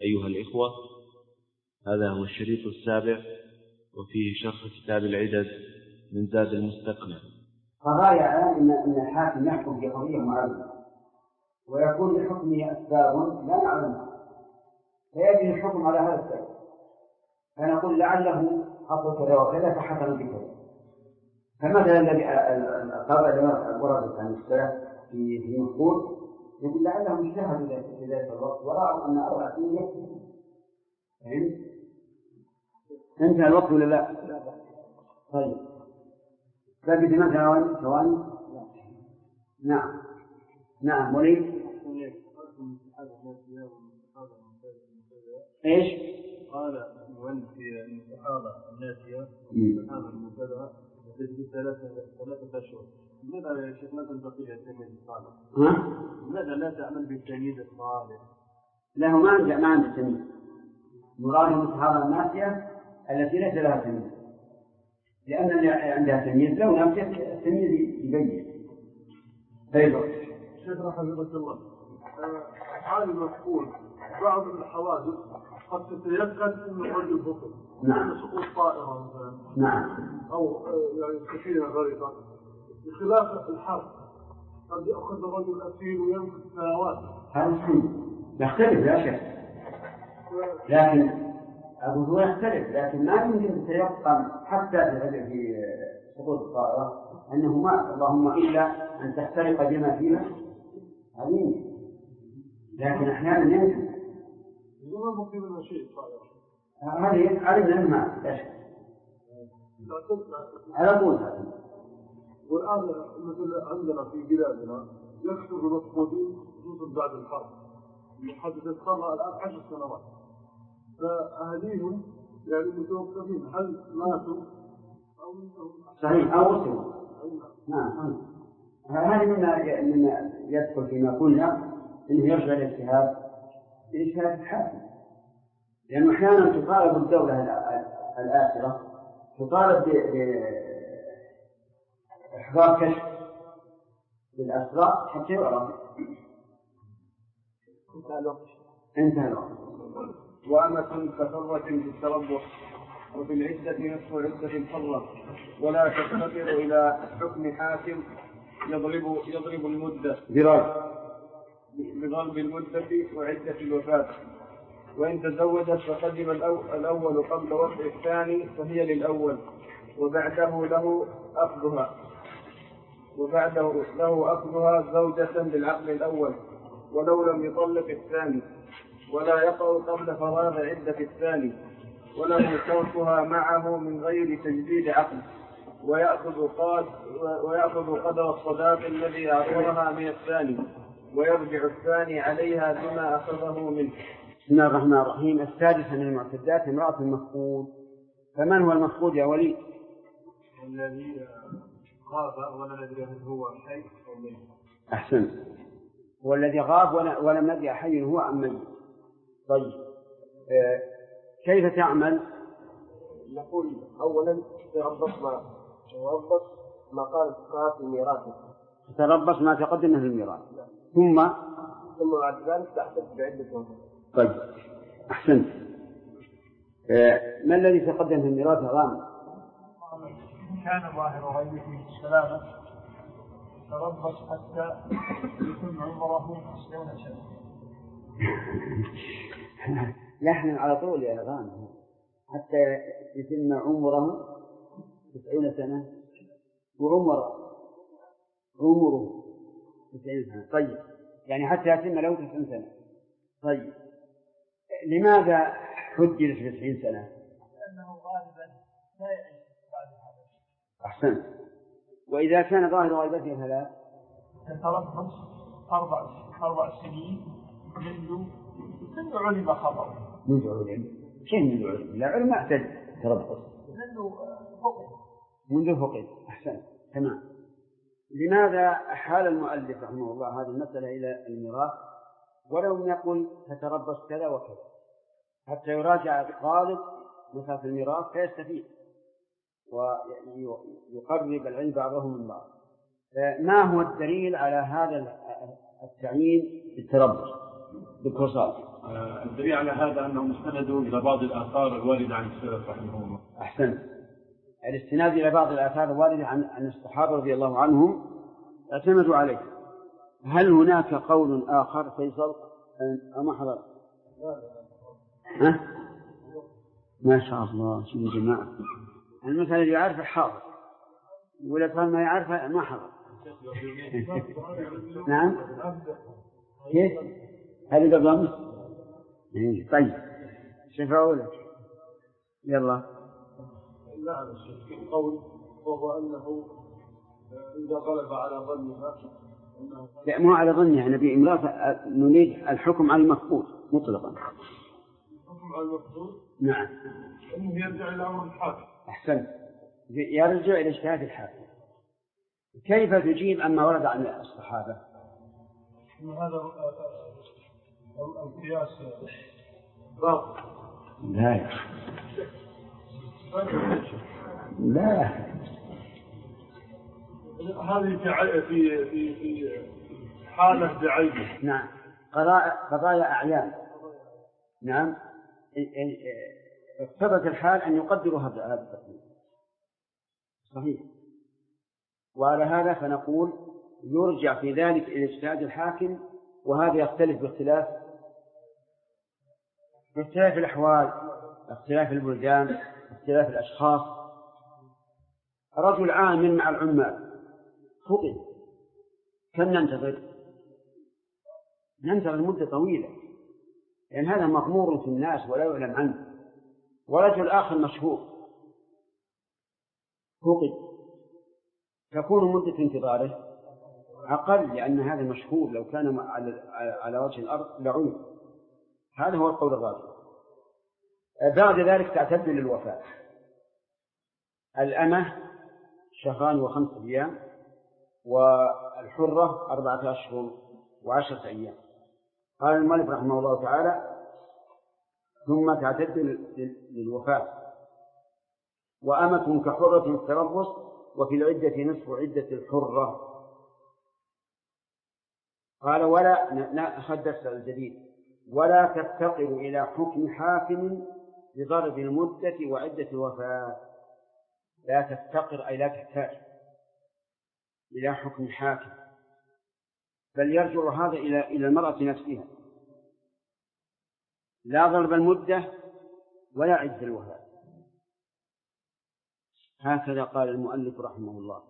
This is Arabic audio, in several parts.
أيها الإخوة، هذا هو الشريط السابع وفيه شرح كتاب العدد من زاد المستقنع. فغاية أن الحاكم يحكم بقضية معينة ويكون لحكمه أسباب لا نعلمها، فيجري الحكم على هذا السبب، فنقول لعله حصل كذا وكذا فحكم بكذا. فمثلا الذي القضاء وردت عن السلف في مفقود يقول لعلهم اجتهدوا في ذلك الوقت ورأوا أن 4 سنين يكفي. انتهى الوقت ولا لا؟ طيب باقي 8 ثواني. نعم وليد. ايش؟ قال المؤلف في الصحابة الناسية والصحابة المبتدعة تجد 3 أشهر. لماذا يا شيخ لا تنتقل إلى التمييز الصالح؟ لماذا لا تعمل بالتمييز الصالح؟ له ما عند التمييز. مراد الصحابة الناسية التي ليس لها تمييز، لأن اللي عندها تمييز لو ناسية التمييز يبين. أيضا شيخ حفظك الله، حال المفقود بعض الحوادث قد تتيقن أن الرجل بطل. نعم. سقوط طائرة مثلا. نعم. أو يعني سفينة غريقة. بخلاف الحرب قد يأخذ الرجل أسير ويمكث سنوات. هذا يختلف لا شك، لكن أبو هو يختلف، لكن ما يمكن تيقن حتى في سقوط الطائرة أنه مات، اللهم إلا أن تحترق بما فيها هذه، لكن أحيانا يمكن. ما ممكن من شيء الطائرة. هذه علمنا الماء لا شك. على طول هذا. والآن مثل عندنا في بلادنا يكثر المفقودين خصوصا بعد الحرب. حدثت قبل الآن 10 سنوات. فأهليهم يعني متوقفين هل ماتوا أو صحيح أو وصلوا. نعم. هذه مما يدخل فيما قلنا إنه يرجع الاجتهاد لإجتهاد الحاكم، لأنه أحيانا تطالب الدولة الآخرة تطالب بإحضار كشف للأسرى حتى يعرف. انتهى الوقت. وأمة كحرة في التربص وفي العدة نصف عدة الحرة، ولا تفتقر إلى حكم حاكم يضرب المدة بضرب المدة وعدة الوفاة. وإن تزوجت فقدم الأول قبل وضع الثاني فهي للأول وبعده له أخذها زوجة بالعقد الأول ولو لم يطلق الثاني، ولا يقع قبل فراغ عدة الثاني، وله تركها معه من غير تجديد عقد، ويأخذ قدر الصداق الذي أعطاها من الثاني، ويرجع الثاني عليها بما أخذه منه. بسم الله الرحمن الرحيم. السادس من المعتدات امرأة المفقود. فمن هو المفقود يا ولي؟ الذي غاب ولا ندري هل هو حي أو ميت. أحسن، هو الذي غاب ولم ندري حي هو أم ميت. طيب كيف تعمل؟ نقول أولا تربص ما قال الفقهاء في ميراثه، تربص ما تقدم في الميراث، ثم بعد ذلك تحتفظ بعدة وفاة. طيب أحسنت. ما الذي تقدم في الميراث غامض؟ كان ظاهر غيبه السلامة تربص حتى يكون عمره 20 سنة. نحن على طول يا غامض حتى يتم عمره 90 سنة وعمره 90 سنة. طيب يعني حتى يتم له 90 سنة. طيب لماذا حجز في 90 سنة؟ لأنه غالبا لا يعيش بعد هذا. أحسن. وإذا كان ظاهر غيبته فلا يتربص 4 سنين منذ علم خبره. منذ علم؟ كيف منذ علم؟ لا علم أحسن تربص منذ فقد. أحسن تمام. لماذا حال المؤلف رحمه الله هذه المسألة إلى الميراث ولو يقول تتربص كذا وكذا حتى يراجع الطالب مثلا في الميراث فيستفيد ويقرب العلم بعضه من بعض؟ ما هو الدليل على هذا التعيين بالتربص بالكورسات؟ الدليل على هذا أنه مستند إلى بعض الآثار الواردة عن السلف رحمه الله. أحسن. الاستناد إلى بعض الآثار الواردة عن الصحابة رضي الله عنهم اعتمدوا عليه. هل هناك قول آخر فيصل أم حضر؟ ها؟ ما شاء الله، شو الجماعة المثل اللي يعرف الحاضر ولا كان ما يعرف ما حضر. نعم كيف هذه قبل طيب شفعوا لك يلا. نعم الشيخ القول وهو أنه إذا غلب على ظنها لا مو على ظنها، نبي امرأة نريد الحكم على المفقود مطلقا. الحكم على المفقود نعم أنه يرجع إلى أمر الحاكم. أحسن، يرجع إلى اجتهاد الحاكم. كيف تجيب عما ورد عن الصحابة؟ هذا القياس باطل. لا لا هذه في حالة بعينه. نعم قضايا أعيان. نعم اقتضت الحال أن يقدروا هذا التقدير صحيح. وعلى هذا فنقول يرجع في ذلك إلى اجتهاد الحاكم، وهذا يختلف باختلاف الأحوال، اختلاف البلدان، اختلاف الأشخاص. رجل عامل مع العمال فقد كم ننتظر مدة طويلة لأن هذا مغمور في الناس ولا يعلم عنه. ورجل آخر مشهور فقد تكون مدة انتظاره أقل، لأن هذا مشهور لو كان على وجه الأرض لعلم. هذا هو القول الراجح. بعد ذلك تعتد للوفاة. الأمة 2 و5 أيام، والحرة 4 أشهر و10 أيام. قال المؤلف رحمه الله تعالى ثم تعتد للوفاة. وأمة كحرة التربص، وفي العدة نصف عدة الحرة. قال ولا أخذ درس الجديد ولا تفتقر إلى حكم حاكم بضرب المدة وعدة الوفاة. لا تفتقر أي لا تحتاج إلى حكم حاكم، بل يرجع هذا إلى المرأة نفسها. لا ضرب المدة ولا عدة الوفاة. هكذا قال المؤلف رحمه الله،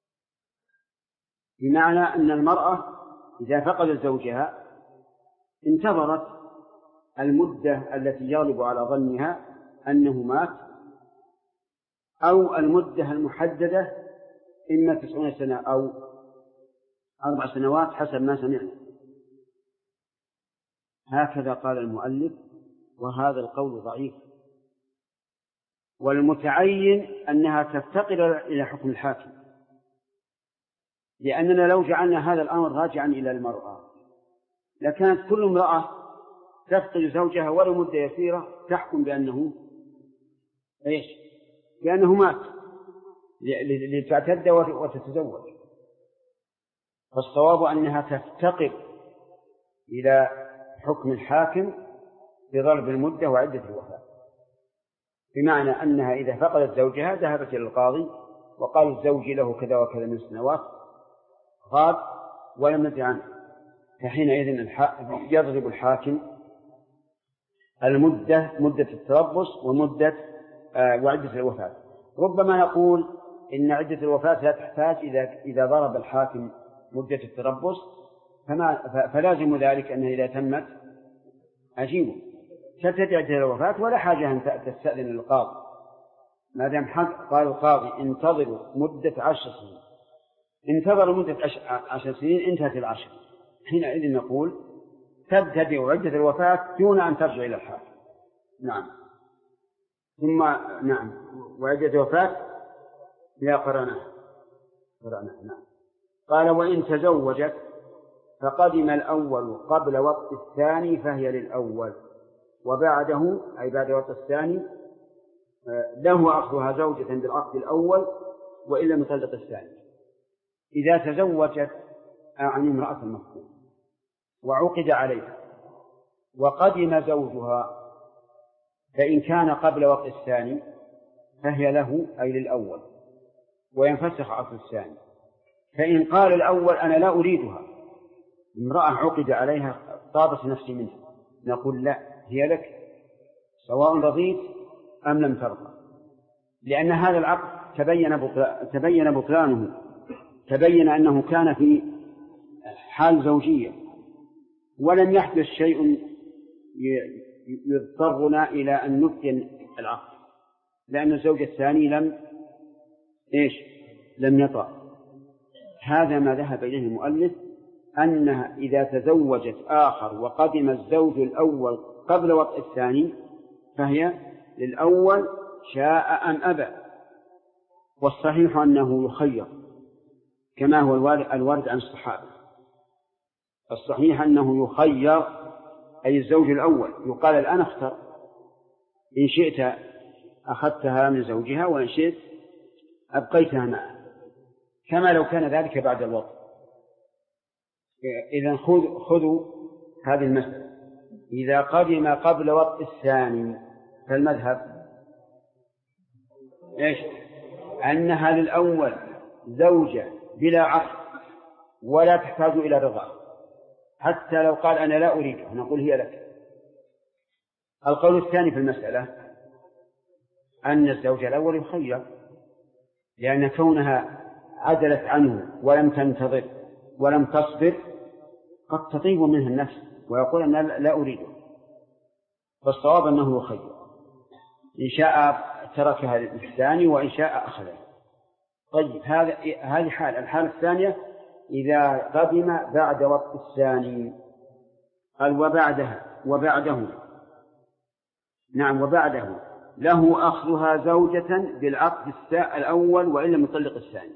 بمعنى أن المرأة إذا فقدت زوجها انتظرت المدة التي يغلب على ظنها أنه مات، أو المدة المحددة إما 90 سنة أو 4 سنوات حسب ما سمعنا. هكذا قال المؤلف، وهذا القول ضعيف. والمتعين أنها تفتقر إلى حكم الحاكم، لأننا لو جعلنا هذا الأمر راجعا إلى المرأة لكانت كل امرأة تفقد زوجها ولو مدة يسيرة تحكم بأنه بأنه مات لتعتد وتتزوج. فالصواب أنها تفتقر إلى حكم الحاكم بضرب المدة وعدة الوفاة، بمعنى أنها إذا فقدت زوجها ذهبت إلى القاضي وقال الزوج له كذا وكذا من السنوات غاب ولم ندري عنه، فحينئذ يضرب الحاكم مدة التربص ومدة وعدة الوفاة. ربما نقول إن عدة الوفاة لا تحتاج إذا ضرب الحاكم مدة التربص، فلازم ذلك أنه إذا تمت أجيبه ستة عدة الوفاة ولا حاجة أن تستأذن القاضي، ما دام قال القاضي انتظروا مدة 10 سنين، انتظروا مدة 10 سنين انتهت 10، حينئذ نقول تبتدئ عدة الوفاة دون أن ترجع إلى الحاكم. نعم. ثم نعم وعدة الوفاة لا قرنها. نعم. قال وإن تزوجت فقدم الأول قبل وقت الثاني فهي للأول، وبعده أي بعد وقت الثاني له أخذها زوجة بالعقد الأول وإن لم يطلق الثاني. إذا تزوجت عن امرأة مفقودة وعقد عليها وقدم زوجها فإن كان قبل وطء الثاني فهي له أي للأول وينفسخ عقد الثاني. فإن قال الأول أنا لا أريدها، امرأة عقد عليها طابت نفسي منها، نقول لا، هي لك سواء رضيت أم لم ترضى، لأن هذا العقد تبين بطلانه، تبين أنه كان في حال زوجية ولم يحدث شيء يضطرنا إلى أن نبطل العقد، لأن الزوج الثاني لم يطأ. هذا ما ذهب إليه المؤلف، أنها إذا تزوجت آخر وقدم الزوج الأول قبل وطء الثاني فهي للأول شاء أم أبى. والصحيح أنه يخير كما هو الوارد عن الصحابة، الصحيح أنه يخير أي الزوج الأول، يقال الآن اختر، إن شئت أخذتها من زوجها وإن شئت أبقيتها معه، كما لو كان ذلك بعد الوطء. إذن خذوا هذه المسألة، إذا قدم قبل وطء الثاني فالمذهب أنها للأول زوجة بلا عقد ولا تحتاج إلى رضا، حتى لو قال أنا لا أريدها نقول هي لك. القول الثاني في المسألة أن الزوج الأول يخير، لأن كونها عدلت عنه ولم تنتظر ولم تصبر قد تطيب منها النفس ويقول أنا لا أريده، فالصواب أنه يخير، إن شاء تركها للثاني وإن شاء أخذها. طيب هذه حال. الحالة الثانية إذا قدم بعد وطء الثاني، قال وبعده له أخذها زوجة بالعقد الأول وإن لم يطلق الثاني.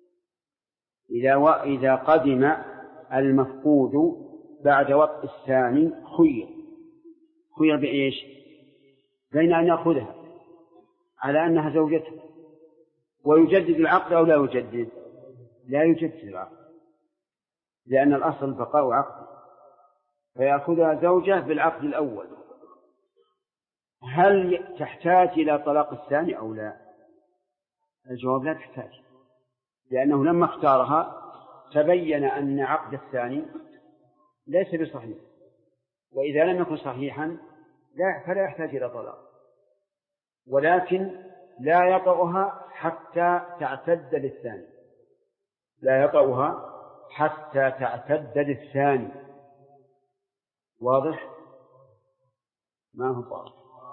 إذا قدم المفقود بعد وطء الثاني خير بإيش؟ بين أن يأخذها على أنها زوجته ويجدد العقد أو لا يجدد، لا يجدد العقد، لأن الأصل بقاء عقد، فيأخذها زوجة بالعقد الأول. هل تحتاج إلى طلاق الثاني أو لا؟ الجواب لا تحتاج، لأنه لما اختارها تبين أن عقد الثاني ليس بصحيح، وإذا لم يكن صحيحا فلا يحتاج إلى طلاق، ولكن لا يطأها حتى تعتد للثاني، لا يطأها حتى تعتد للثاني. واضح؟ ما هو واضح؟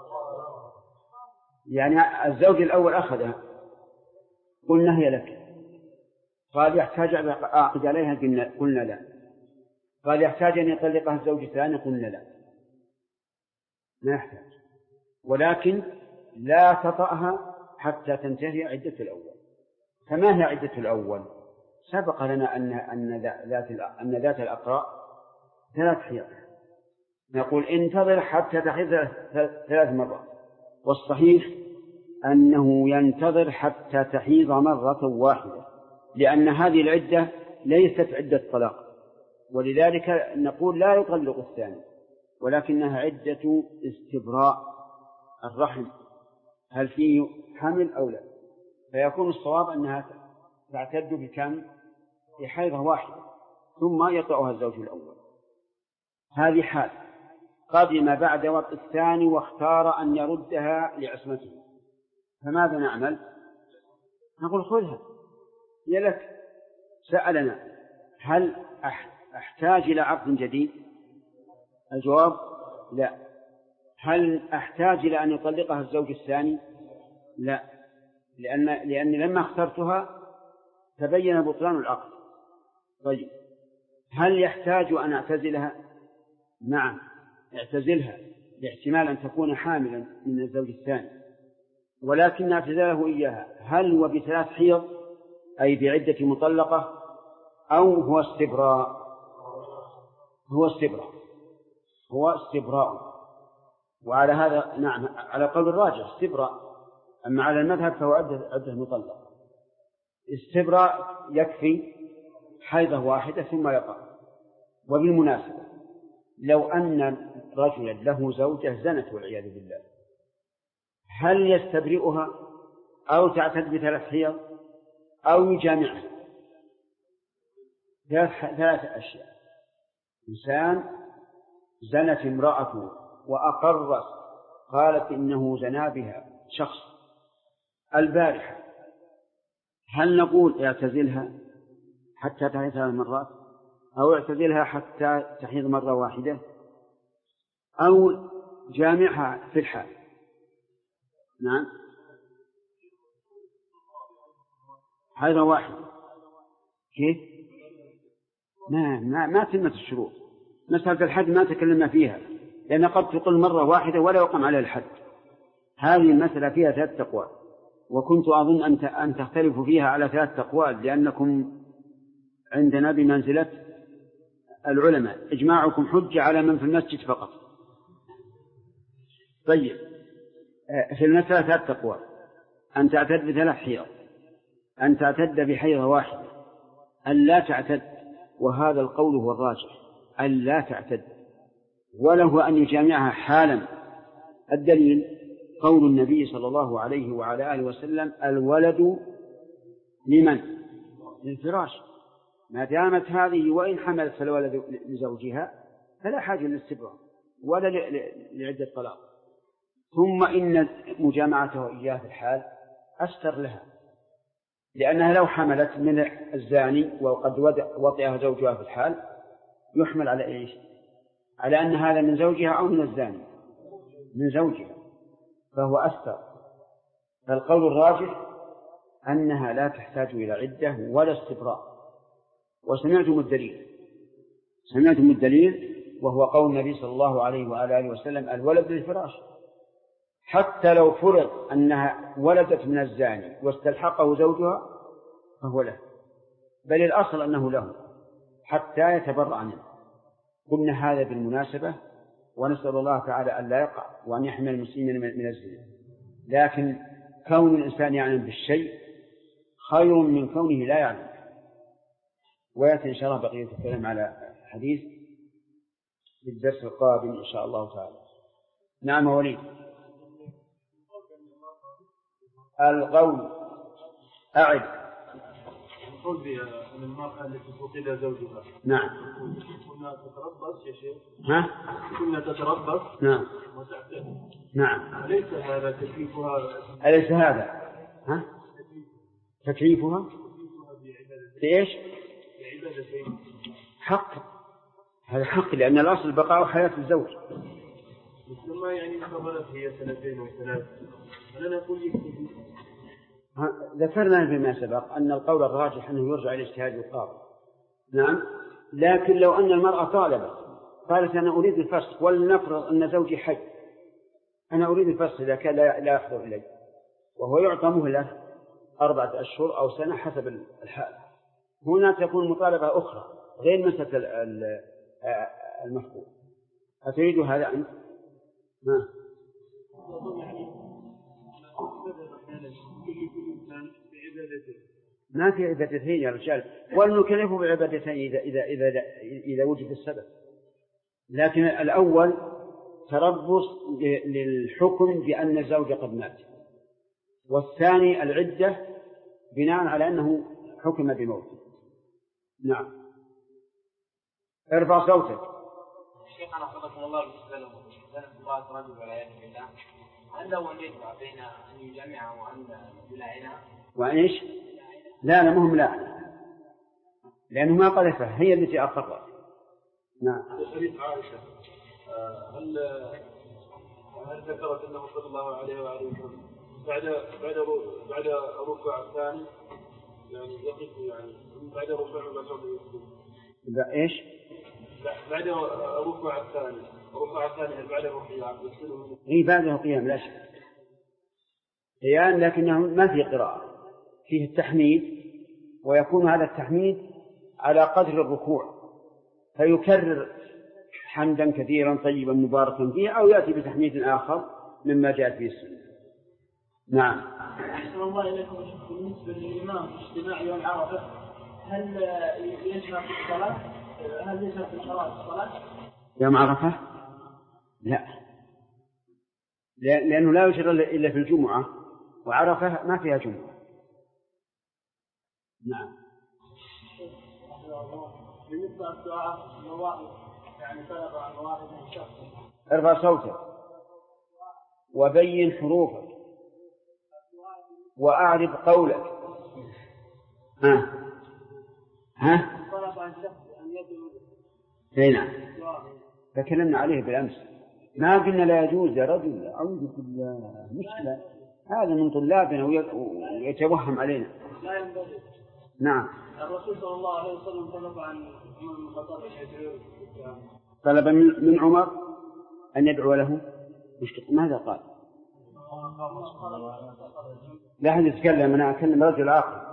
يعني الزوج الأول أخذها قلنا هي لك، قال يحتاج أن أعقد عليها قلنا لا، قال يحتاج أن يطلقها الزوج الثاني قلنا لا، ما يحتاج، ولكن لا تطأها حتى تنتهي عدة الأول. فما هي عدة الأول؟ سبق لنا أن ذات الأقراء 3 حيض، نقول انتظر حتى تحيض 3 مرات، والصحيح أنه ينتظر حتى تحيض مرة واحدة، لأن هذه العدة ليست عدة طلاق، ولذلك نقول لا يطلق الثاني، ولكنها عدة استبراء الرحم، هل فيه حمل أو لا، فيكون الصواب أنها تعتد بكم؟ بحيضة واحدة ثم يطأها الزوج الأول. هذه حال. قدم بعد وطء الثاني واختار أن يردها لعصمته، فماذا نعمل؟ نقول خذها هي لك. سألنا هل أحتاج إلى عقد جديد؟ الجواب لا. هل أحتاج إلى أن يطلقها الزوج الثاني؟ لا، لأن لما اخترتها تبين بطلان العقد. طيب هل يحتاج أن أعتزلها؟ نعم، اعتزلها لاحتمال أن تكون حاملا من الزوج الثاني، ولكن اعتزاله إياها هل هو ب3 حيض أي بعدة مطلقة أو هو استبراء؟ هو استبراء، وعلى هذا نعم على قول الراجح استبراء، أما على المذهب فهو عدة مطلقة. استبراء يكفي حيضة واحدة ثم يقع. وبالمناسبة لو أن رجلا له زوجة زنت والعياذ بالله، هل يستبرئها أو تعتد ب3 حيض أو يجامعها؟ 3 أشياء. إنسان زنت امرأته وأقرت قالت إنه زنا بها شخص البارحة، هل نقول اعتزلها حتى تحيض 3 مرات أو اعتزلها حتى تحيض مرة واحدة أو جامعها في الحال؟ نعم، حيضة واحدة. كيف؟ ما تمت الشروط. مسألة الحد ما تكلمنا فيها، لأن قد تقل مرة واحدة ولا يقام على الحد. هذه المسألة فيها 3 أقوال، وكنت أظن أن تختلفوا فيها على 3 أقوال، لأنكم عندنا بمنزلة العلماء، إجماعكم حجة على من في المسجد فقط. طيب، في المسألة 3 أقوال: أن تعتد ب3 حيض، أن تعتد بحيضة واحدة، أن لا تعتد، وهذا القول هو الراجح، أن لا تعتد، وله أن يجامعها حالا. الدليل قول النبي صلى الله عليه وعلى آله وسلم: الولد لمن؟ للفراش. ما دامت هذه وإن حملت الولد لزوجها فلا حاجة للاستبراء ولا لعدة طلاق. ثم إن مجامعته إياه في الحال أستر لها، لأنها لو حملت من الزاني وقد وطئها زوجها في الحال يحمل على إيش؟ على أن هذا من زوجها أو من الزاني؟ من زوجها، فهو أستر. فالقول الراجح أنها لا تحتاج إلى عدة ولا استبراء. وسمعتم الدليل وهو قول النبي صلى الله عليه وعلى آله وسلم: الولد للفراش. حتى لو فرض أنها ولدت من الزاني واستلحقه زوجها فهو له، بل الأصل أنه له حتى يتبرأ منه. قلنا هذا بالمناسبة، ونسأل الله تعالى أن لا يقع وأن يحمي المسلمين من الزنا. لكن كون الإنسان يعلم بالشيء خير من كونه لا يعلم. ويأتي إن شاء الله بقية الكلام على حديث في الدرس القادم إن شاء الله تعالى. نعم وليد. القول أعد. القول بأن المرأة التي فقد زوجها. نعم. كنا تتربص يا شيخ. ها؟ كنا تتربص. نعم. وتعتد. نعم. أليس هذا تكليفها؟ أليس هذا؟ ها؟ تكليفها؟ بإيش؟ بعبادتين. حق. هذا حق، لأن الأصل بقاء حياة الزوج. مثلما يعني فضلت هي 2 أو 3 أنا نقول يكتب. ذكرنا فيما سبق أن القول الراجح أنه يرجع إلى اجتهاد القاضي. نعم. لكن لو أن المرأة قالت أنا أريد الفسخ، ولنفرض أن زوجي حي، أنا أريد الفسخ إذا كان لا يحضر إلي، وهو يعطى مهلة 4 أشهر أو سنة حسب الحال، هنا تكون مطالبة أخرى غير مسألة المفقود. أتريد هذا أنت؟ ما في عبادتين يا رجال، ولنكلفه بعبادتين إذا وجد السبب. لكن الأول تربص للحكم بأن الزوج قد مات، والثاني العدة بناء على أنه حكم بموته. نعم. ارفع صوتك. شيخنا حفظكم الله بالنسبة له زنت امرأة رجل والعياذ بالله، هل له أن يجمع بين أن يجامعها وأن يلاعنها؟ وإيش؟ لا مهم لا، لأنه ما قذفها، هي التي أقرت. نعم. حديث عائشة هل ذكرت أنه صلى الله عليه وآله وسلم بعد ركوع الثاني يعني يقف يعني بعد ركوع إيش؟ بعد ركوع الثاني بعد القيام يصير. بعد القيام لا شك قيام، لكنه ما في قراءة، فيه التحميد، ويكون هذا التحميد على قدر الركوع، فيكرر حمدا كثيرا طيبا مباركا فيه، أو يأتي بتحميد آخر مما جاء فيه السنة. نعم. أحسن الله إليكم. بالنسبة للإمام اجتماع يوم عرفة، هل يجمع في الصلاة؟ هل يجمع في الصلاة؟ يوم عرفة؟ لا، لأنه لا يشرع إلا في الجمعة، وعرفة ما فيها جمعة. نعم. بالنسبة للدعاء الواحد يعني طلب عن واحد من شخص ارفع صوتك وبين حروفك وأعرض قولك. طلب عن شخص أن يدعو. نعم، تكلمنا عليه بالأمس، ما قلنا لا يجوز يا رجل، أعوذ بالله، مشكلة، هذا من طلابنا ويتوهم علينا. لا ينبغي. نعم. الرسول صلى الله عليه وسلم طلب عن عمر بن الخطاب أن يدعو. طلب من عمر أن يدعو له. ماذا قال؟ لا أحد يتكلم، أنا أكلم رجل آخر.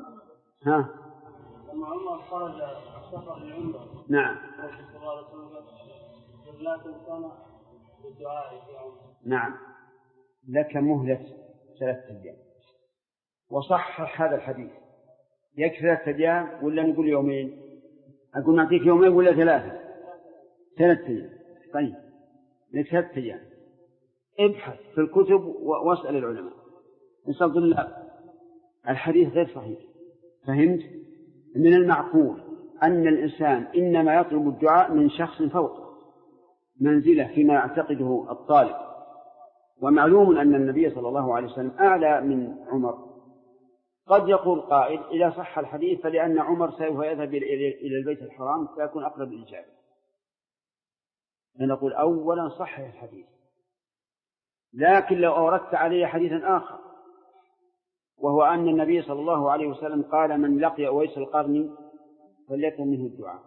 لما عمر خرج السفر للعمرة. نعم. الرسول صلى الله عليه وسلم لا تنسانا بالدعاء في عمرة. نعم، لك مهلة 3 أيام. وصحح هذا الحديث. يكفي 3 أيام ولا نقول يومين؟ أقول نعطيك يومين ولا 3؟ 3 أيام. طيب، لك 3 أيام. ابحث في الكتب واسأل العلماء. نسأل الله، الحديث غير صحيح. فهمت؟ من المعقول أن الإنسان إنما يطلب الدعاء من شخص فوق منزله فيما يعتقده الطالب. ومعلوم أن النبي صلى الله عليه وسلم أعلى من عمر. قد يقول قائل إذا صح الحديث فلأن عمر سوف يذهب إلى البيت الحرام فيكون أقرب الإجابة. فنقول أولا صحح الحديث، لكن لو أوردت عليه حديثا آخر وهو أن النبي صلى الله عليه وسلم قال من لقي أويس القرني فليكن منه الدعاء،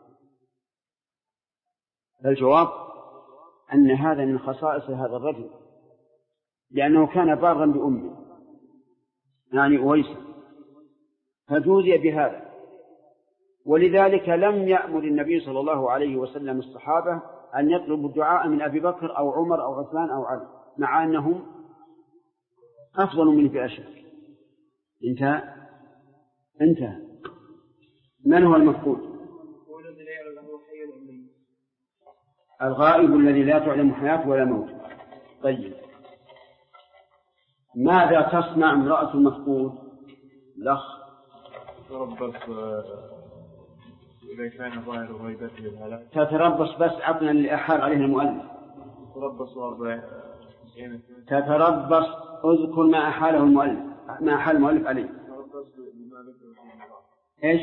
الجواب أن هذا من خصائص هذا الرجل، لأنه كان بارا بأمه يعني أويس، فجوزي بهذا. ولذلك لم يأمر النبي صلى الله عليه وسلم الصحابة أن يطلبوا الدعاء من أبي بكر أو عمر أو عثمان أو علي، مع أنهم أفضل منه في أشياء. انتهى. من هو المفقود؟ الغائب الذي لا تعلم حياة ولا موت. طيب، ماذا تصنع امرأة المفقود؟ الأخ تتربص إذا كان ظاهر غيبته الهلاك. تتربص، بس عطنا اللي أحال عليه المؤلف. تتربص 40. تتربص، اذكر ما أحاله المؤلف، ما أحال المؤلف عليه. إيش؟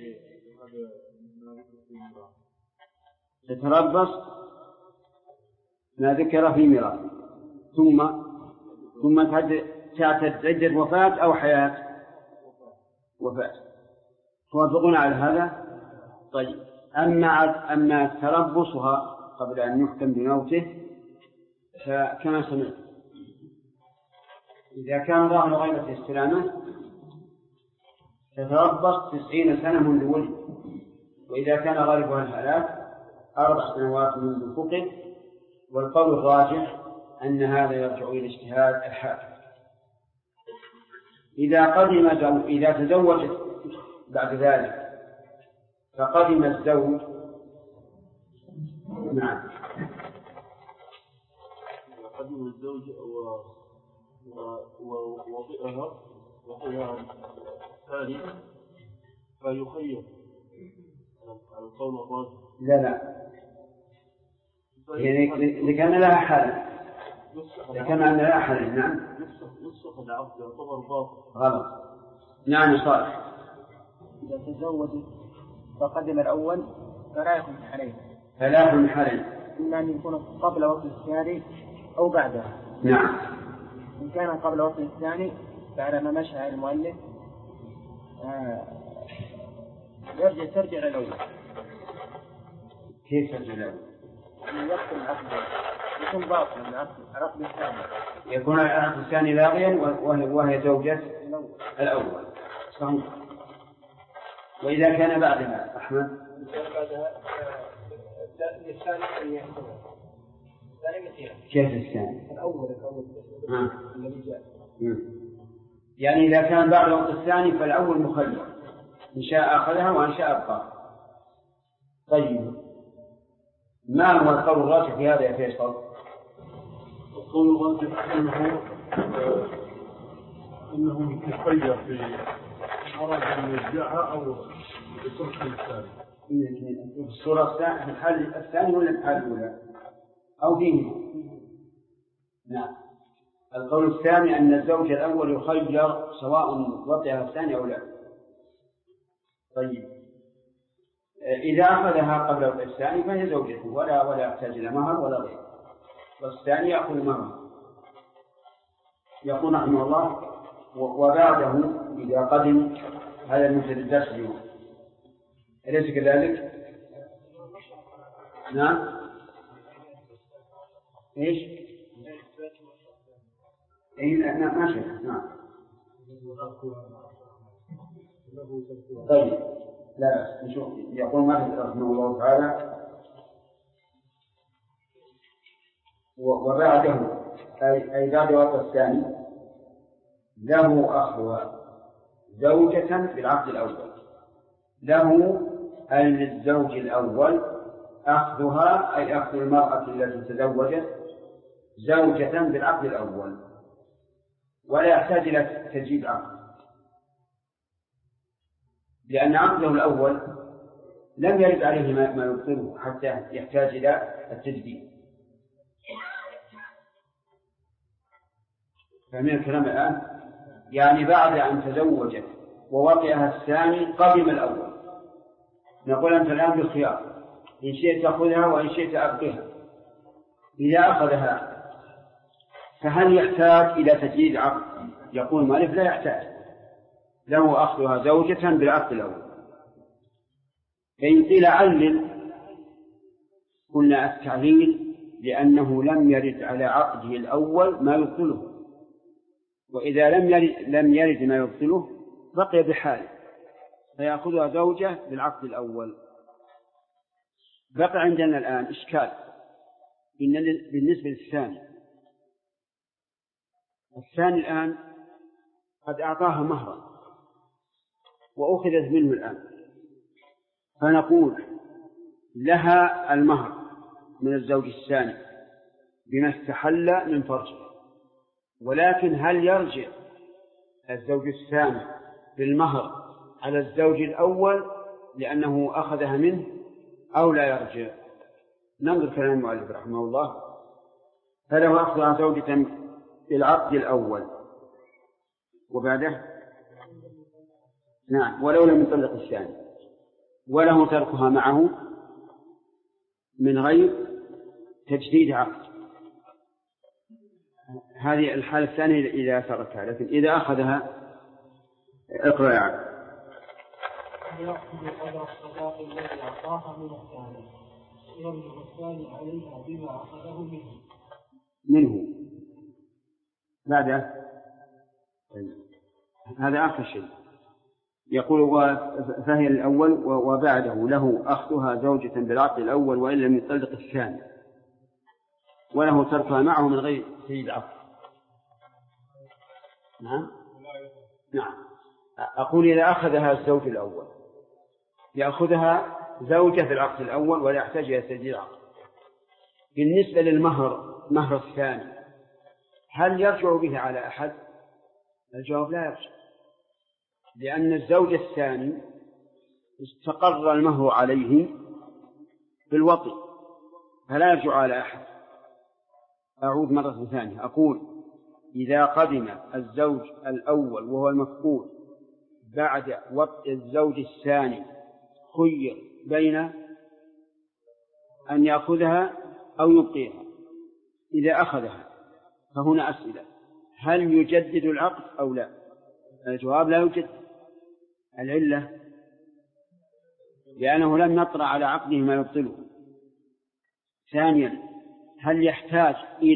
تتربص ما ذكر في ميراث، ثم تعتد عدة وفاة أو حياة. وفاة. توافقون على هذا؟ طيب، أما تربصها قبل أن يحكم بموته فكما سمعت إذا كان ظاهر غيبة السلامة تتربص 90 سنة منذ ولد، وإذا كان غالبها الهلاك 4 سنوات منذ فقد. والقول الراجح أن هذا يرجع إلى اجتهاد الحاكم. إذا تزوجت بعد ذلك فقدم الزوج. نعم. قدم الزوج ووطئها وهي ثاني فيخير على القول الراجح. لا يعني لكان لها حالة، لكان أن لها حالة. نعم. نسخ العقد يعتبر باطل. غلط. نعم صالح. إذا تزوجت فقدم الأول فلا حالين. 3 حالين، إما أن يكون قبل وقت الثاني أو بعدها. نعم. إن كان قبل وقت الثاني فعلى ما مشى المؤلف ترجع الأول. كيف ترجع الأول؟ يدخل العقد يكون باطل العقد الثاني، يكون العقد الثاني لاغيا وهي زوجة الأول. صحيح. وإذا كان بعدها أحمد بعدها الثاني أن يحكمه الثاني مثيرا. كيف الثاني؟ الأول الذي جاء. يعني إذا كان بعد وقت الثاني فالأول مخير، إن شاء أخذها وإن شاء أبقى. طيب، ما هو القول الراجح في هذا يا فيصل؟ القول الراجح أنه يخير في أراد أن يرجعها أو يتركها الثاني. في الصورة الثانية، في الحال الثاني ولا في الحال الأولى؟ أو فيه؟ نعم. القول الثاني أن الزوج الأول يخير سواء وطئها الثاني أو لا. طيب، إذا أخذها قبل وطئ الثاني فهي زوجته ولا يحتاج إلى مهر ولا غير، والثاني يأخذ مهر. يقول رحمه الله: وبعده إذا قدم، هذا مثل الدرس اليوم، أليس كذلك؟ نعم. إيش؟ ما شيء. نعم. طيب، لا بأس نشوف. يقول مالك رحمه الله تعالى: وبعده أي بعد وقت الثاني له أخذها زوجة بالعقد الأول. له أي للزوج الأول أخذها، أي أخذ المرأة التي تزوجت زوجة بالعقد الأول، ولا يحتاج إلى تجديد عقد، لأن عقده الأول لم يرد عليه ما يبطله حتى يحتاج إلى التجديد. فمن الكلام الآن يعني بعد أن تزوجت ووطئها الثاني قدم الأول، نقول أنت الآن بالخيار، إن شئت تأخذها وإن شئت أبقيها. إذا أخذها فهل يحتاج إلى تجديد عقد؟ يقول مالك: لا يحتاج، له أخذها زوجة بالعقد الأول. فإن قيل علل، قلنا التعليل لأنه لم يرد على عقده الأول ما يبطله، وإذا لم يرد ما يبطله بقي بحاله، فيأخذها زوجة بالعقد الأول. بقى عندنا الآن إشكال بالنسبة للثاني. الثاني الآن قد أعطاها مهرا وأخذت منه الآن، فنقول لها المهر من الزوج الثاني بما استحل من فرجه، ولكن هل يرجع الزوج الثاني بالمهر على الزوج الأول لأنه أخذها منه أو لا يرجع؟ ننظر كلام المؤلف رحمه الله: فله أخذها زوجة بالعقد الأول، وبعده نعم ولو لم يطلق الثاني، وله تركها معه من غير تجديد عقد. هذه الحالة الثانية إذا تركها، لكن إذا أخذها اقرأ يعني. يأخذ قدر الصداق الذي أعطاها من الثاني، يرجع الثاني عليها بما أخذه منه. بعده هذا آخر شيء. يقول: فهي الأول وبعده له أخذها زوجة بالعقد الأول وإن لم يطلق الثاني، وله تركها معه من غير تجديد عقد. نعم. أقول إذا أخذها الزوج الأول يأخذها زوجة في العقد الأول ولا يحتاج إلى تجديد عقد. بالنسبة للمهر، مهر الثاني، هل يرجع به على أحد؟ الجواب: لا يرجع، لأن الزوج الثاني استقر المهر عليه بالوطء، فلا يرجع على أحد. أعود مرة ثانية، أقول: إذا قدم الزوج الأول وهو المفقود بعد وطء الزوج الثاني خير بين أن يأخذها أو يبقيها. إذا أخذها فهنا أسئلة: هل يجدد العقد أو لا؟ الجواب: لا يجدد. العلة لأنه لم يطرأ على عقده ما يبطله. ثانيا: هل يحتاج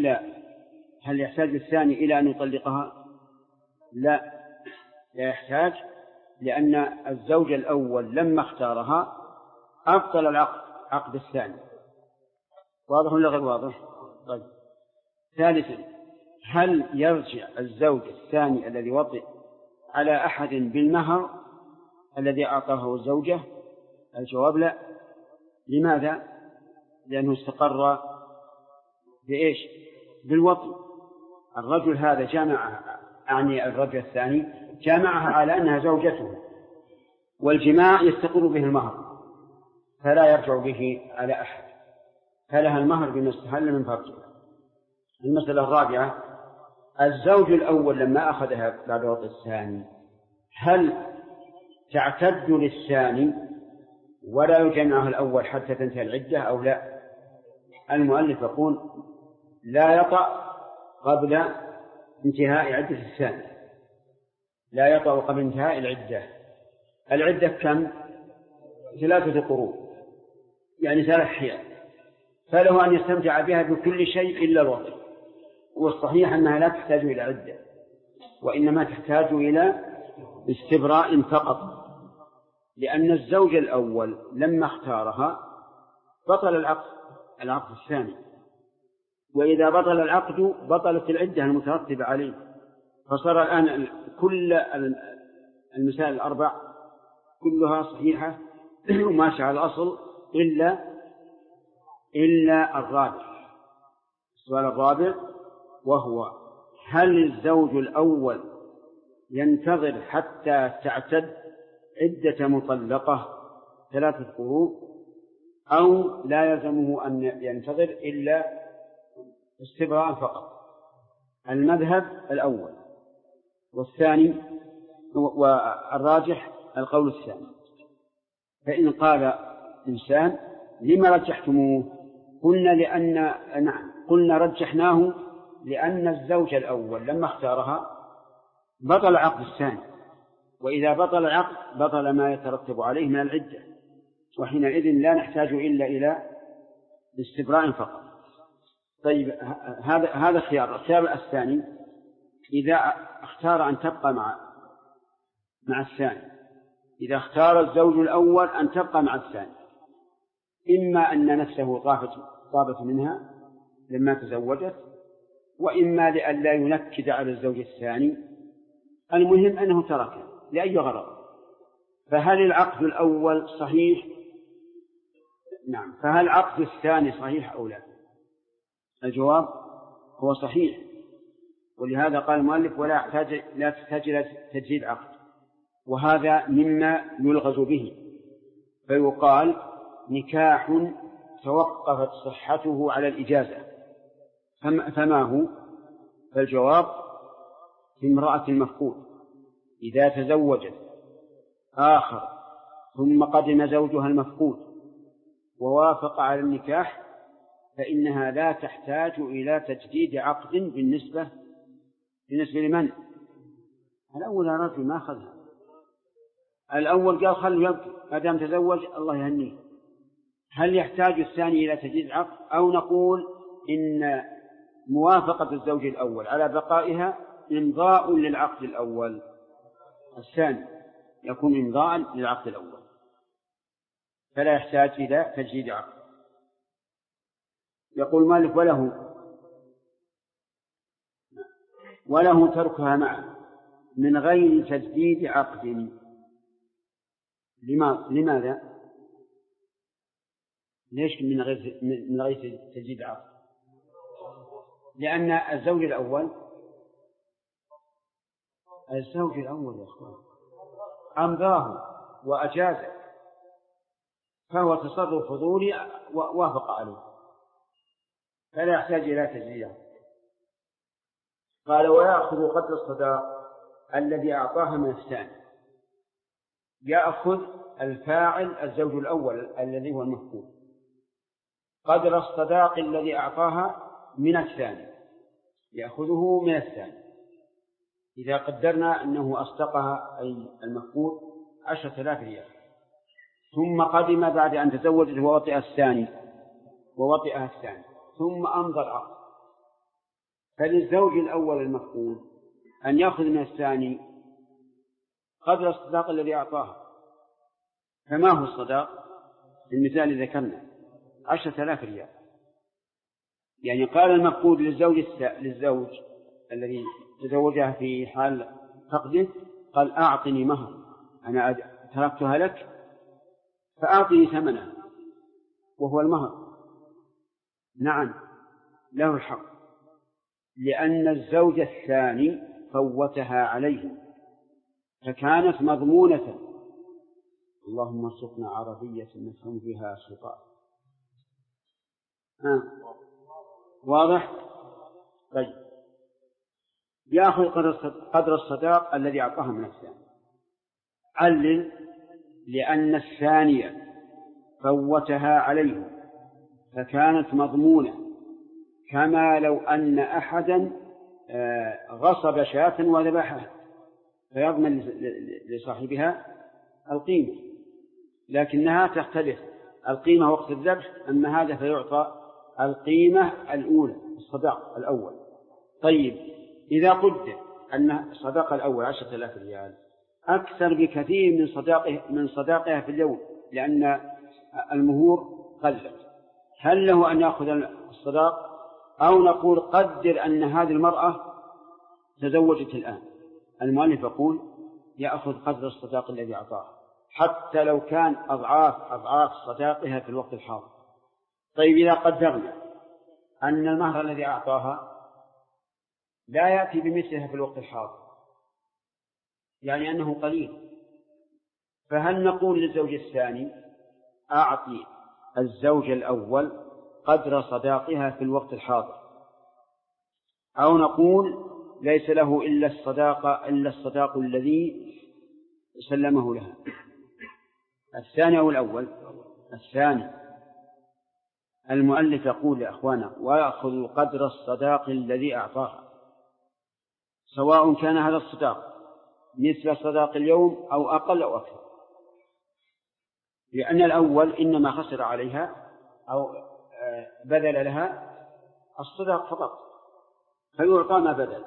الثاني إلى أن يطلقها؟ لا يحتاج، لأن الزوج الأول لما اختارها أبطل العقد، عقد الثاني. واضح ولا غير واضح؟ طيب. ثالثا: هل يرجع الزوج الثاني الذي وطئ على أحد بالمهر الذي أعطاه الزوجة؟ الجواب: لا. لماذا؟ لأنه استقر بإيش؟ بالوطن. الرجل هذا جامعها، أعني الرجل الثاني جامعها على أنها زوجته، والجماع يستقر به المهر فلا يرجع به على أحد، فلها المهر بما استحل من فرجها. المسألة الرابعة: الزوج الأول لما أخذها بعد وطء الثاني هل تعتد للثاني ولا يجمعها الأول حتى تنتهي العدة أو لا؟ المؤلف يقول لا يطأ قبل انتهاء عدة الثاني، لا يطأ قبل انتهاء العدة. العدة كم؟ 3 قروء، يعني 3 حيض، فله أن يستمتع بها بكل شيء إلا الوطء. والصحيح أنها لا تحتاج إلى عدة، وإنما تحتاج إلى استبراء فقط، لأن الزوج الأول لما اختارها بطل العقد الثاني، وإذا بطل العقد بطلت العدة المترتبة عليه. فصار الآن كل المسائل الأربع كلها صحيحة وماشية على الأصل إلا الرابع. السؤال الرابع وهو: هل الزوج الأول ينتظر حتى تعتد عدة مطلقة 3 قروء أو لا يلزمه أن ينتظر إلا استبراء فقط؟ المذهب الأول، والثاني والراجح القول الثاني. فإن قال إنسان: لما رجحتموه؟ قلنا رجحناه لأن الزوج الأول لما اختارها بطل عقد الثاني، وإذا بطل العقد بطل ما يترتب عليه من العدة، وحينئذ لا نحتاج إلا إلى استبراء فقط. طيب هذا خيار. الخيار الثاني: إذا اختار أن تبقى مع الثاني، إذا اختار الزوج الأول أن تبقى مع الثاني، إما أن نفسه طابت منها لما تزوجت، وإما لئلا ينكد على الزوج الثاني، المهم أنه تركه لأي غرض. فهل العقد الأول صحيح؟ نعم. فهل العقد الثاني صحيح أو لا؟ الجواب هو صحيح، ولهذا قال المؤلف لا تحتاج إلى تجديد عقد، وهذا مما يلغز به، فيقال نكاح توقفت صحته على الإجازة. فما هو؟ فالجواب: في امرأة المفقود إذا تزوجت آخر ثم قدم زوجها المفقود ووافق على النكاح فإنها لا تحتاج إلى تجديد عقد. بالنسبة لمن؟ الأول رجل ما أخذها، الأول قال خلوا يبقى ما دام تزوج الله يهنيه. هل يحتاج الثاني إلى تجديد عقد، أو نقول إن موافقة الزوج الأول على بقائها إمضاء للعقد الأول؟ الثاني يكون إمضاء للعقد الأول، فلا يحتاج إلى تجديد عقد. يقول مالك: وله تركها معه من غير تجديد عقد. لماذا؟ ليش من غير تجديد عقد؟ لأن الزوج الأول يا أخوان أمضاه وأجازه، فهو تصرف فضولي وافق عليه، فلا يحتاج إلى تجديد. قال: ويأخذ قدر الصداق الذي أعطاها من الثاني. يأخذ الفاعل الزوج الأول الذي هو المفقود قدر الصداق الذي أعطاها من الثاني، يأخذه من الثاني. إذا قدرنا أنه أصدقها أي المفقود 10,000 ريال، ثم قدم بعد أن تزوجت ووطئها الثاني ثم أمضى العقد، فللزوج الأول المفقود أن يأخذ من الثاني قدر الصداق الذي أعطاها. فما هو الصداق؟ المثال اللي ذكرنا 10,000 ريال. يعني قال المفقود للزوج الذي تزوجها في حال فقده: قال: أعطني مهر، أنا تركتها لك فأعطني ثمنها وهو المهر. نعم له الحق، لأن الزوج الثاني فوتها عليه فكانت مضمونة. اللهم ارزقنا عربية نفهم بها سلطان. واضح؟ طيب، يأخذ قدر الصداق الذي أعطاها من الثاني. علل: لأن الثانية فوتها عليه فكانت مضمونة، كما لو أن أحدا غصب شاة وذبحها فيضمن لصاحبها القيمة، لكنها تختلف القيمة وقت الذبح، أما هذا فيعطى القيمة الأولى، الصداق الأول. طيب، إذا قدر أن الصداق الأول 10,000 ريال أكثر بكثير من صداقها في اليوم لأن المهور قلت، هل له أن يأخذ الصداق، أو نقول قدر أن هذه المرأة تزوجت الآن؟ المؤلف يقول يأخذ قدر الصداق الذي أعطاه حتى لو كان أضعاف صداقها في الوقت الحاضر. طيب، إذا قدرنا أن المهر الذي أعطاها لا يأتي بمثلها في الوقت الحاضر، يعني أنه قليل، فهل نقول للزوج الثاني أعطي الزوج الأول قدر صداقها في الوقت الحاضر، أو نقول ليس له إلا الصداق الذي سلمه لها؟ الثاني أو الأول؟ الثاني. المؤلف يقول يا أخوانا: ويأخذ قدر الصداق الذي أعطاها، سواء كان هذا الصداق مثل صداق اليوم أو أقل أو أكثر، لأن الأول إنما خسر عليها أو بذل لها الصداق فقط، فيعطى ما بذل.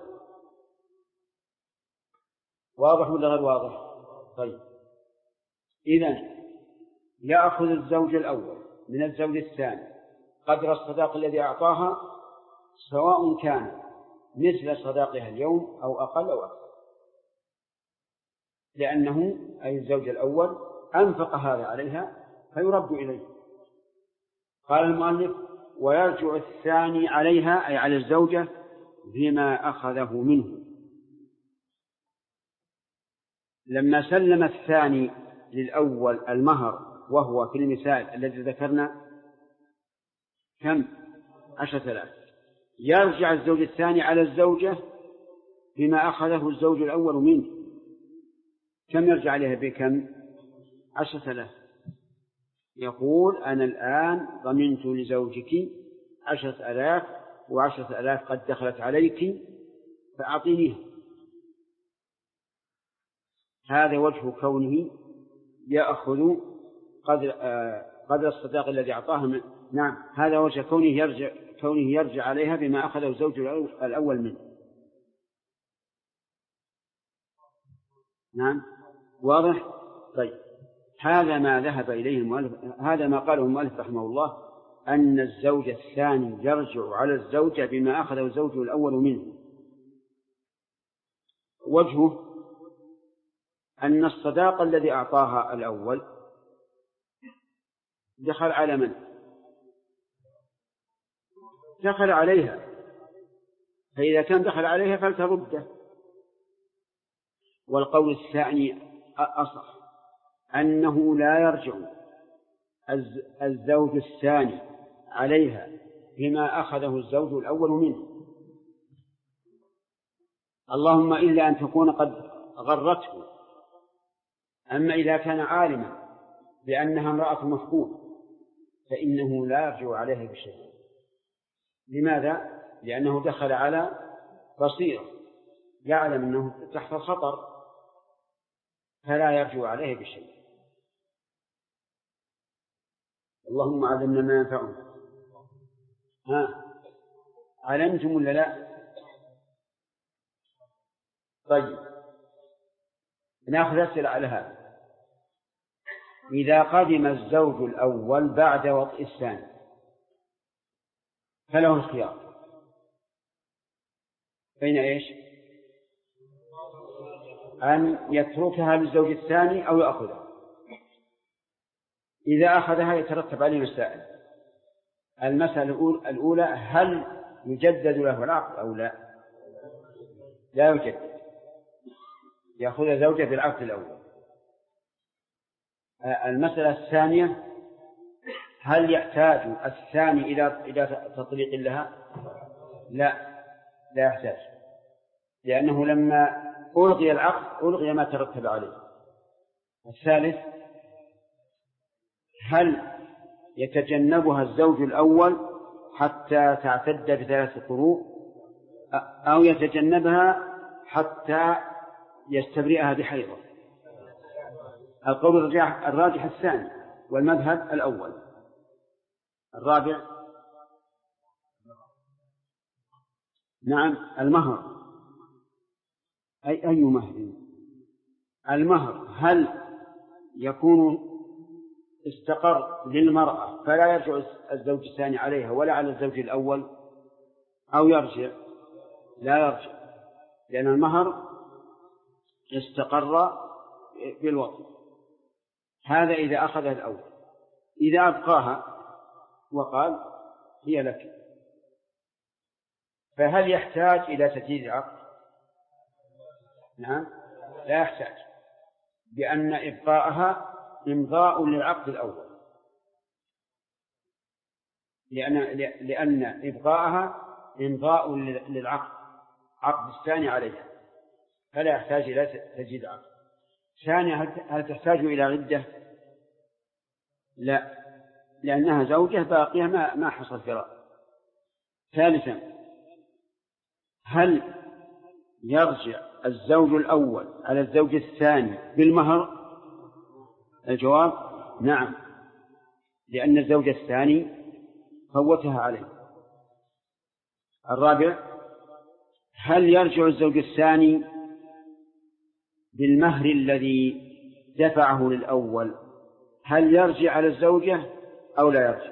واضح ولا غير واضح؟ طيب، إذن يأخذ الزوج الأول من الزوج الثاني قدر الصداق الذي أعطاها، سواء كان مثل صداقها اليوم أو أقل أو أكثر، لأنه أي الزوج الأول أنفق هذا عليها فيرد إليه. قال المؤلف: ويرجع الثاني عليها أي على الزوجة بما أخذه منه. لما سلم الثاني للأول المهر وهو في المثال الذي ذكرنا كم؟ 10,000، يرجع الزوج الثاني على الزوجة بما أخذه الزوج الأول منه. كم يرجع عليها؟ بكم؟ 10,000. يقول: أنا الآن ضمنت لزوجك 10,000 و10,000 قد دخلت عليك فأعطينيها. هذا وجه كونه يأخذ قدر الصداق الذي أعطاها نعم، هذا وجه كونه يرجع عليها بما أخذه الزوج الأول منه. نعم، واضح؟ طيب، هذا ما ذهب إليه المؤلف، هذا ما قاله المؤلف رحمه الله، أن الزوج الثاني يرجع على الزوجة بما أخذه الزوج الأول منه. وجهه أن الصداق الذي أعطاها الأول دخل على من؟ دخل عليها، فإذا كان دخل عليها فلترده. والقول الثاني أصح، أنه لا يرجع الزوج الثاني عليها بما أخذه الزوج الأول منه، اللهم إلا أن تكون قد غرته. أما إذا كان عالما بأنها امرأة مفقود فإنه لا يرجع عليها بشيء. لماذا؟ لأنه دخل على بصيرة، يعلم أنه تحت الخطر، فلا يرجع عليه بشيء. اللهم علمنا ما ينفعنا. علمتم ولا لا؟ طيب، نأخذ أسئلة على هذا. إذا قدم الزوج الأول بعد وطئ الثاني فله الخيار بين إيش؟ أن يتركها للزوج الثاني أو يأخذها. إذا أخذها يترتب عليه مسائل. المسألة الأولى هل يجدد له العقد أو لا؟ لا يجدد، يأخذ زوجة بالعقد الأول. المسألة الثانية هل يحتاج الثاني إلى تطليق لها؟ لا يحتاج، لأنه لما ألغي العقد ألغي ما ترتب عليه. الثالث هل يتجنبها الزوج الأول حتى تعتد ب3 قروء أو يتجنبها حتى يستبرئها بحيضة؟ القول الراجح الثاني، والمذهب الأول. الرابع نعم المهر. أي مهر؟ المهر هل يكون استقر للمرأة فلا يرجع الزوج الثاني عليها ولا على الزوج الأول، أو يرجع؟ لا يرجع، لأن المهر استقر بالوطن. هذا إذا أخذها الأول. إذا أبقاها وقال هي لك، فهل يحتاج إلى تجديد العقد؟ نعم لا يحتاج، بأن إبقاءها إمضاء للعقد الأول، لأن إبقاءها إمضاء للعقد عقد الثاني عليها، فلا يحتاج إلى تجديد عقد. ثانيا هل تحتاج إلى عدة؟ لا، لأنها زوجة باقية ما حصل فراق. ثالثا هل يرجع الزوج الأول على الزوج الثاني بالمهر؟ الجواب نعم، لأن الزوج الثاني فوتها عليه. الرابع هل يرجع الزوج الثاني بالمهر الذي دفعه للأول؟ هل يرجع على الزوجة أو لا يرجع؟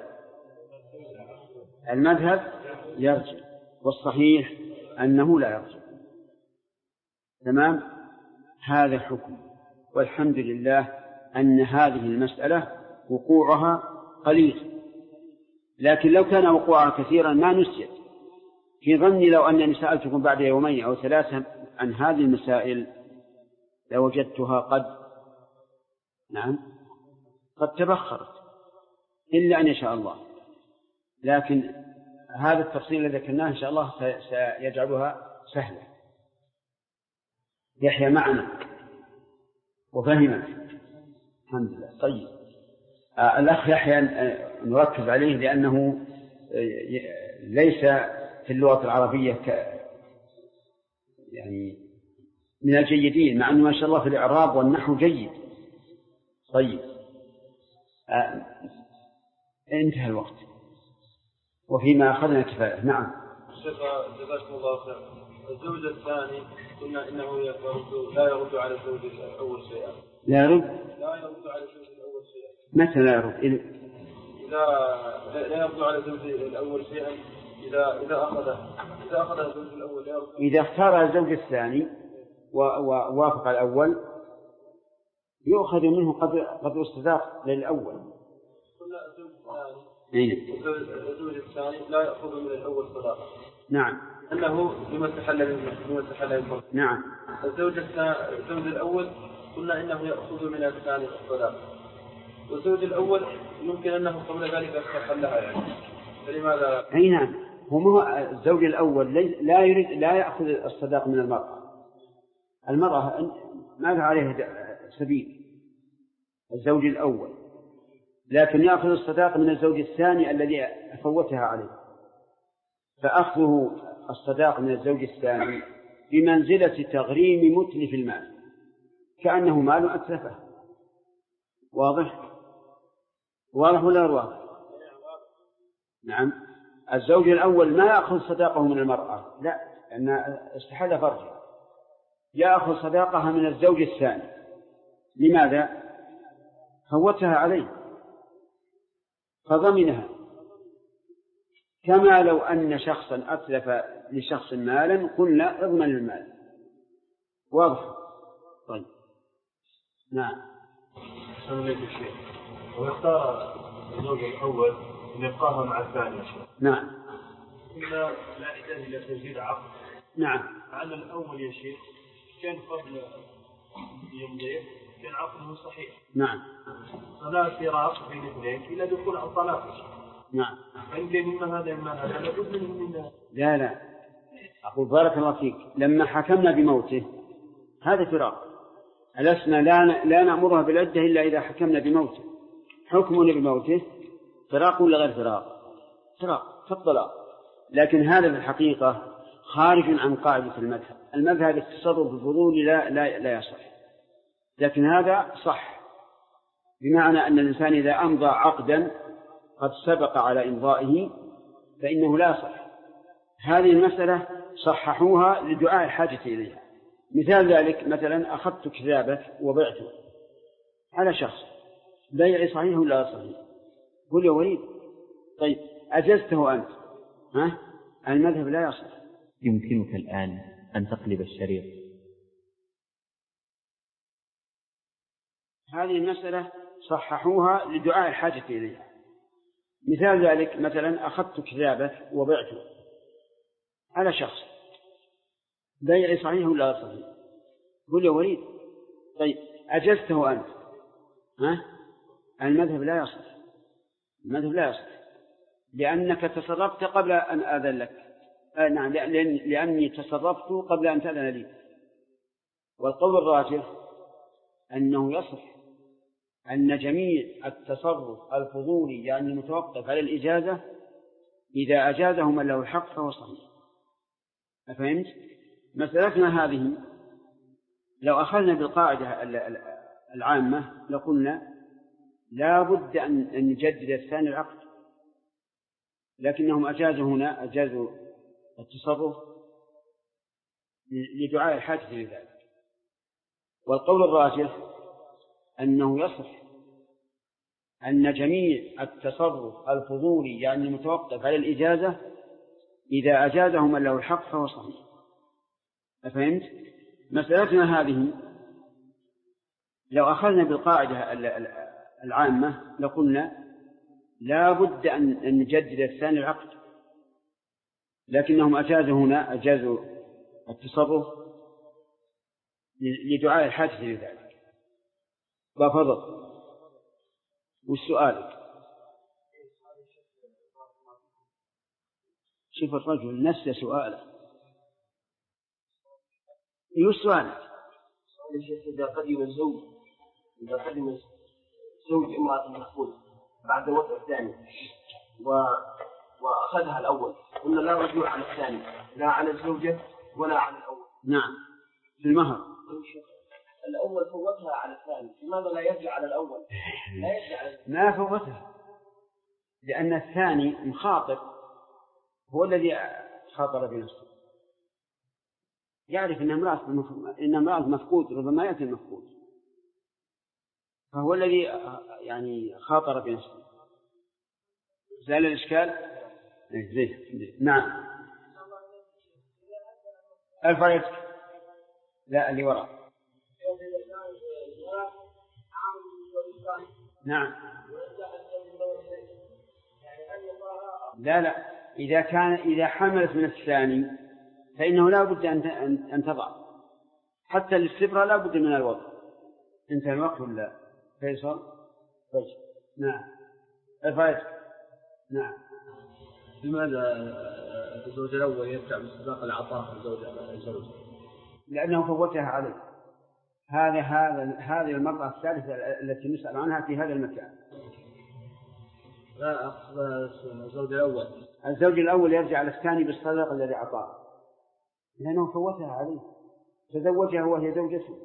المذهب يرجع، والصحيح أنه لا يرجع. تمام. هذا حكم، والحمد لله أن هذه المسألة وقوعها قليل، لكن لو كان وقوعها كثيرا ما نسيت. في ظني لو أنني سألتكم بعد 2 أو 3 عن هذه المسائل لوجدتها قد تبخرت، إلا أن يشاء الله. لكن هذا التفصيل الذي ذكرناه إن شاء الله سيجعلها سهلة. يحيى معنا وفهمت الحمد لله. طيب الأخ يحيى نركز عليه لأنه ليس في اللغة العربية يعني من الجيدين، مع أنه ما شاء الله في الإعراب والنحو جيد. طيب انتهى الوقت وفيما أخذنا كفاية. نعم. الشيخ جزاكم الله خير. الزوج الثاني قلنا إنه لا يرد على الزوج الأول شيئا. لا يرد على الزوج الأول شيئا. متى لا يرد؟ إذا لا يرد على الزوج الأول شيئا إذا أخذ الزوج الأول لا يرد. إذا اختار الزوج الثاني ووافق الأول يؤخذ منه قدر الصداق للأول. قلنا الزوج الثاني لا يأخذ من الأول صداقة. نعم. أنه لما تحلل منه. نعم. الزوج الأول قلنا إنه يأخذ من الثاني الصداقة، والزوج الأول يمكن أنه قبل ذلك استحلها يعني. فلماذا؟ أي نعم. هو الزوج الأول لا يأخذ الصداق من المرأة ما له عليه سبيل الزوج الأول، لكن يأخذ الصداق من الزوج الثاني الذي فوتها عليه. فأخذه الصداق من الزوج الثاني بمنزلة تغريم متلف المال، كأنه مال أتلفه. واضح ولا واضح؟ نعم. الزوج الأول ما يأخذ صداقه من المرأة، لا، لأن استحل فرجها. يأخذ صداقها من الزوج الثاني. لماذا؟ فوتها عليه فضمنها، كما لو أن شخصا أتلف لشخص مالا قلنا اضمن المال. واضح؟ طيب. نعم. ويختار الزوج الأول نبقاها مع الثانية. نعم. إلا لا يحتاج إلى تجديد عقد. نعم. على الأول يا شيخ كان قبل يومين كان عقده صحيح. نعم. فلا فراق بين اثنين إلى دخول الطلاق. نعم. فإن إما هذا لابد من لا أقول بارك الله فيك، لما حكمنا بموته هذا فراق. ألسنا لا نأمرها بالعدة إلا إذا حكمنا بموته. حكمنا بموته فراق ولا غير فراق؟ فراق كالطلاق. لكن هذا في الحقيقة خارج عن قاعدة المذهب التصرف الفضولي لا يصح. لكن هذا صح، بمعنى أن الإنسان إذا أمضى عقدا قد سبق على إمضائه فإنه لا يصح. هذه المسألة صححوها لدعاء الحاجة إليها. مثال ذلك مثلا أخذت كتابك وبعته على شخص، بيعي صحيح ولا صحيح؟ قل يا وليد طيب أجزته أنت، المذهب لا يصح. يمكنك الآن أن تقلب الشريط. هذه المسألة صححوها لدعاء الحاجة إليها. مثال ذلك مثلا أخذت كتابك وبعته على شخص، بيعي صحيح ولا صحيح؟ قل يا وليد طيب أجزته أنت، المذهب لا يصح. المذهب لا يصح لأنك تصرفت قبل أن آذن لك. نعم، لأني تصرفت قبل أن تأذن لي. والقول الراجح أنه يصح أن جميع التصرف الفضولي يعني متوقف على الإجازة إذا أجازه من له الحق فهو صحيح. أفهمت؟ مسألتنا هذه لو أخذنا بالقاعدة العامة لقلنا لا بد أن نجدد الثاني العقد، لكنهم أجازوا التصرف لدعاء الحاجة لذلك. والقول الراجح أنه يصح أن جميع التصرف الفضولي يعني متوقف على الإجازة إذا أجازه من له الحق فهو صحيح. أفهمت؟ مسألتنا هذه لو أخذنا بالقاعدة العامة لقلنا لا بد أن نجدد الثاني العقد، لكنهم أجازوا التصرف لدعاء الحاجة لذلك. بفضل. والسؤال شوف الرجل نسى سؤاله. السؤال إذا قدم زوج امرأة المحفوظ بعد الوضع الثاني وأخذها الأول، قلنا لا رجوع على الثاني لا على الزوجة ولا على الأول. نعم. في المهر الأول فوتها على الثاني، لماذا لا يرجع على الأول؟ ما فوتها لأن الثاني مخاطر، هو الذي خاطر بنفسه، يعرف إن امرأة مفقود، ربما يأتي المفقود، فهو الذي يعني خاطر بنفسه. زال الإشكال؟ زين. نعم. الفريق لا اللي وراء. نعم. لا إذا حملت من الثاني فإنه لا بد أن تضع، حتى الاستبرة لا بد من الوضع. انتهى الوقت ولا فيصل؟ طيب. نعم. الفريق. نعم. لماذا الزوج الأول يرجع باستباق العطاء الزوج؟ لأنه فوتها عليه. هذه المرة الثالثة التي نسأل عنها في هذا المكان. لا أقصد الزوج الأول يرجع على الثاني بالصدق الذي أعطاه، لأنه فوتها عليه، تزوجها وهي زوجته.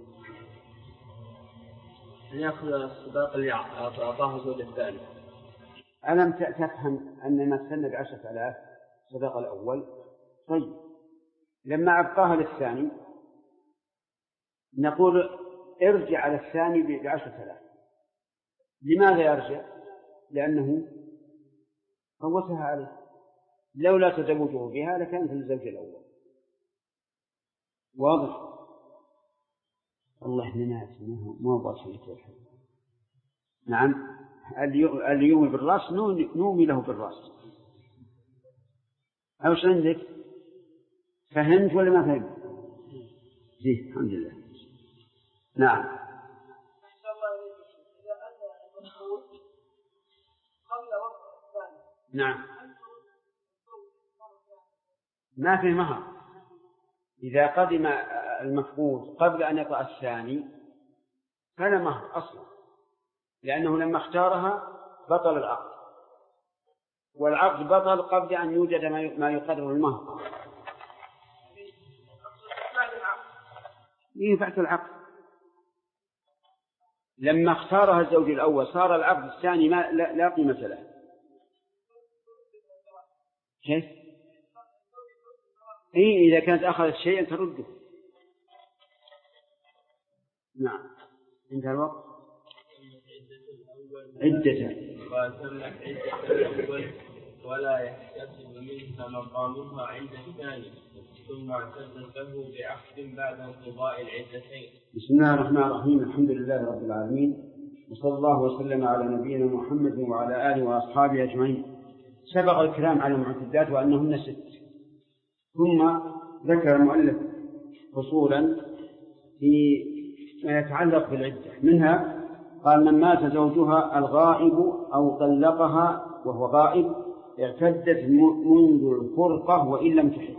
يأخذ الصداق اللي أعطاه الزوج الثاني. ألم تفهم أن ما سن ب10,000 صداق الأول؟ طيب لما أبقاها للثاني نقول ارجع على الثاني ب10,000. لماذا يرجع؟ لأنه فوتها عليه، لولا تزوجه بها لكانت للزوج الأول. واضح؟ الله لناس ما هو باشرة الحب. نعم. اللي يومي بالرأس نومي له بالرأس. أوش عندك؟ فهمت ولا ما فهمت؟ إيه الحمد لله. نعم. نعم ما في مهر. إذا قدم المفقود قبل أن يطأ الثاني فلا مهر أصلا، لأنه لما اختارها بطل العقد، والعقد بطل قبل أن يوجد ما يقرر المهر. بعد العقد لما اختارها الزوج الأول صار العقد الثاني لا قيمة له. كيف؟ إذا كانت أخذت شيئا ترده. نعم. انتهى الوقت. عدة ولا يحتسب منها مقامها عند الثاني ثم اعتزت له بعقد بعد انقضاء العدتين. بسم الله الرحمن الرحيم. الحمد لله رب العالمين، وصلى الله وسلم على نبينا محمد وعلى آله وأصحابه أجمعين. سبق الكلام على المعتدات وأنهن 6، ثم ذكر المؤلف فصولا في ما يتعلق بالعدة. منها قال: من مات زوجها الغائب أو طلقها وهو غائب اعتدت منذ الفرقة وإن لم تحل.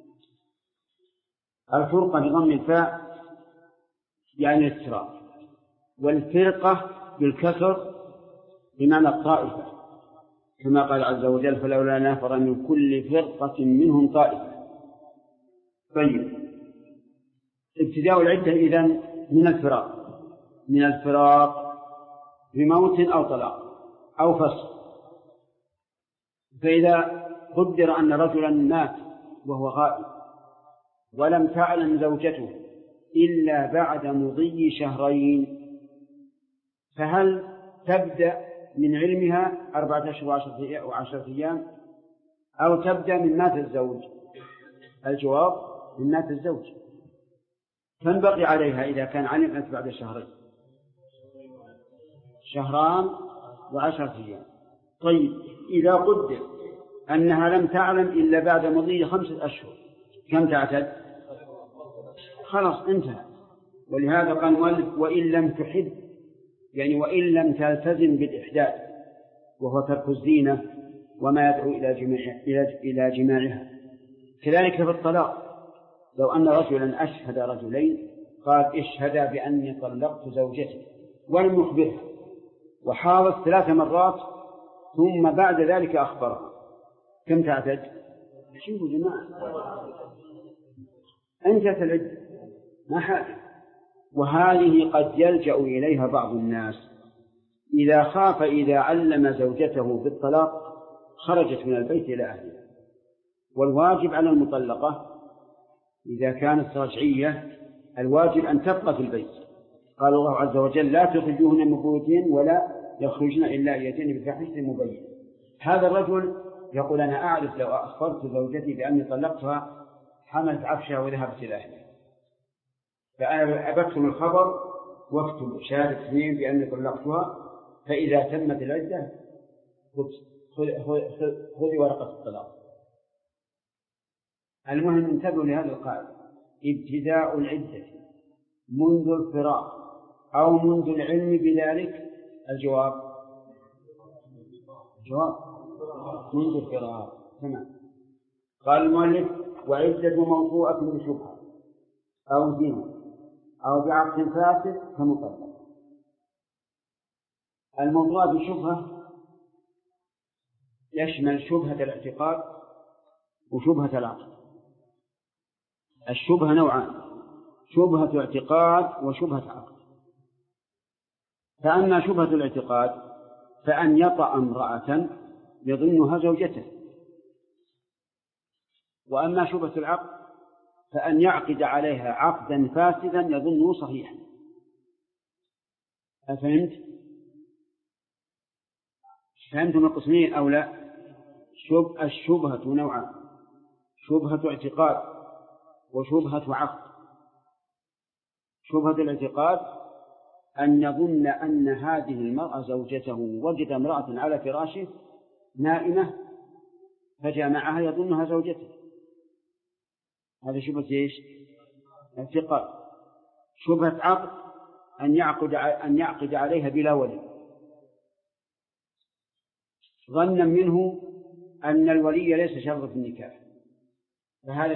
الفرقة بضم الفاء يعني الافتراق، والفرقة بالكسر بمعنى الطائفة، كما قال عز وجل: فلولا نفر من كل فرقة منهم طائفة. طيب، ابتداء العدة إذن من الفراق بموت أو طلاق أو فسخ. فإذا قدر أن رجلا مات وهو غائب ولم تعلم زوجته إلا بعد مضي 2 شهر، فهل تبدأ من علمها 14 و10 أيام أو تبدأ من مات الزوج؟ الجواب: من مات الزوج. كم بقي عليها إذا كان علمت بعد 2 شهر؟ 2 و10 أيام. طيب، إذا قدر أنها لم تعلم إلا بعد مضي 5 أشهر كم تعتد؟ خلاص انتهى. ولهذا قال المؤلف: وإن لم تحد، يعني وإن لم تلتزم بالإحداث وهو ترك الزينة وما يدعو إلى جماعها. كذلك في الطلاق، لو أن رجلا أشهد رجلين قال: اشهدا بأني طلقت زوجتي، ولم يخبرها وحاضت 3 مرات ثم بعد ذلك أخبرها، كم تعتد؟ شوفوا جماعة، أنجت العدة ما حاجة. وهذه قد يلجأ إليها بعض الناس إذا خاف إذا علم زوجته بالطلاق خرجت من البيت إلى أهلها. والواجب على المطلقة إذا كانت رجعية الواجب أن تبقى في البيت. قال الله عز وجل: لا تخرجوهن من بيوتهن ولا يخرجن إلا أن يأتين بفاحشة مبينة. هذا الرجل يقول: أنا أعرف لو أخبرت زوجتي بأني طلقتها حملت عفشها وذهبت إلى أهلها، فأنا أبكتم الخبر واكتب شهادة 2 بأني طلقتها، فإذا تمت العدة خذي ورقة الطلاق. المهم انتبهوا لهذا القاعدة: ابتداء العدة منذ الفراق أو منذ العلم بذلك. الجواب: منذ الفراق. تمام. قال المؤلف: وعدة موضوعة بشبهة أو زنا أو بعقد فاسد كمطلق. الموضوع بشبهة يشمل شبهة الاعتقاد وشبهة العقد. الشبهة نوعان: شبهة اعتقاد وشبهة عقد. فأما شبهة الاعتقاد فأن يطأ امرأة يظنها زوجته، وأما شبهة العقد فأن يعقد عليها عقدا فاسدا يظنه صحيحا. فهمتم القسمين أو لا؟ الشبهة نوعان: شبهة اعتقاد وشبهة عقد. شبهة الاعتقاد أن يظن أن هذه المرأة زوجته وجد امرأة على فراشه نائمة فجامعها يظنها زوجته. هذا شبهة إيش؟ اعتقاد. شبهة عقد أن يعقد عليها بلا ولي، ظنا منه أن الولي ليس شرط في النكاح، فهذا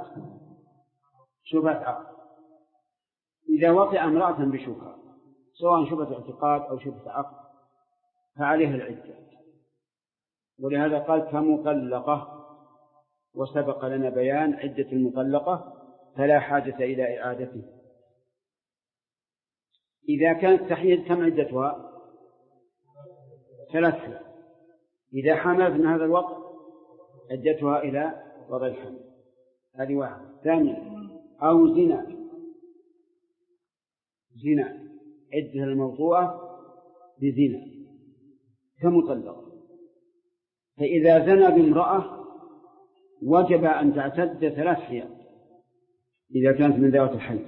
شبهة عقد. إذا وطئ امرأة بشبهة سواء شبهة اعتقاد أو شبهة عقد فعليها العدة، ولهذا قال كمطلقة، وسبق لنا بيان عدة المطلقة فلا حاجة إلى إعادته. إذا كانت تحيض كم عدتها؟ 3. إذا حملت من هذا الوقت عدتها إلى وضع الحمل. هذه 1. 2 أو زنا عدة الموضوعة بزنا كمطلقة. فإذا زنى بامرأة وجب أن تعتد 3 حيض إذا كانت من ذوات الحيض.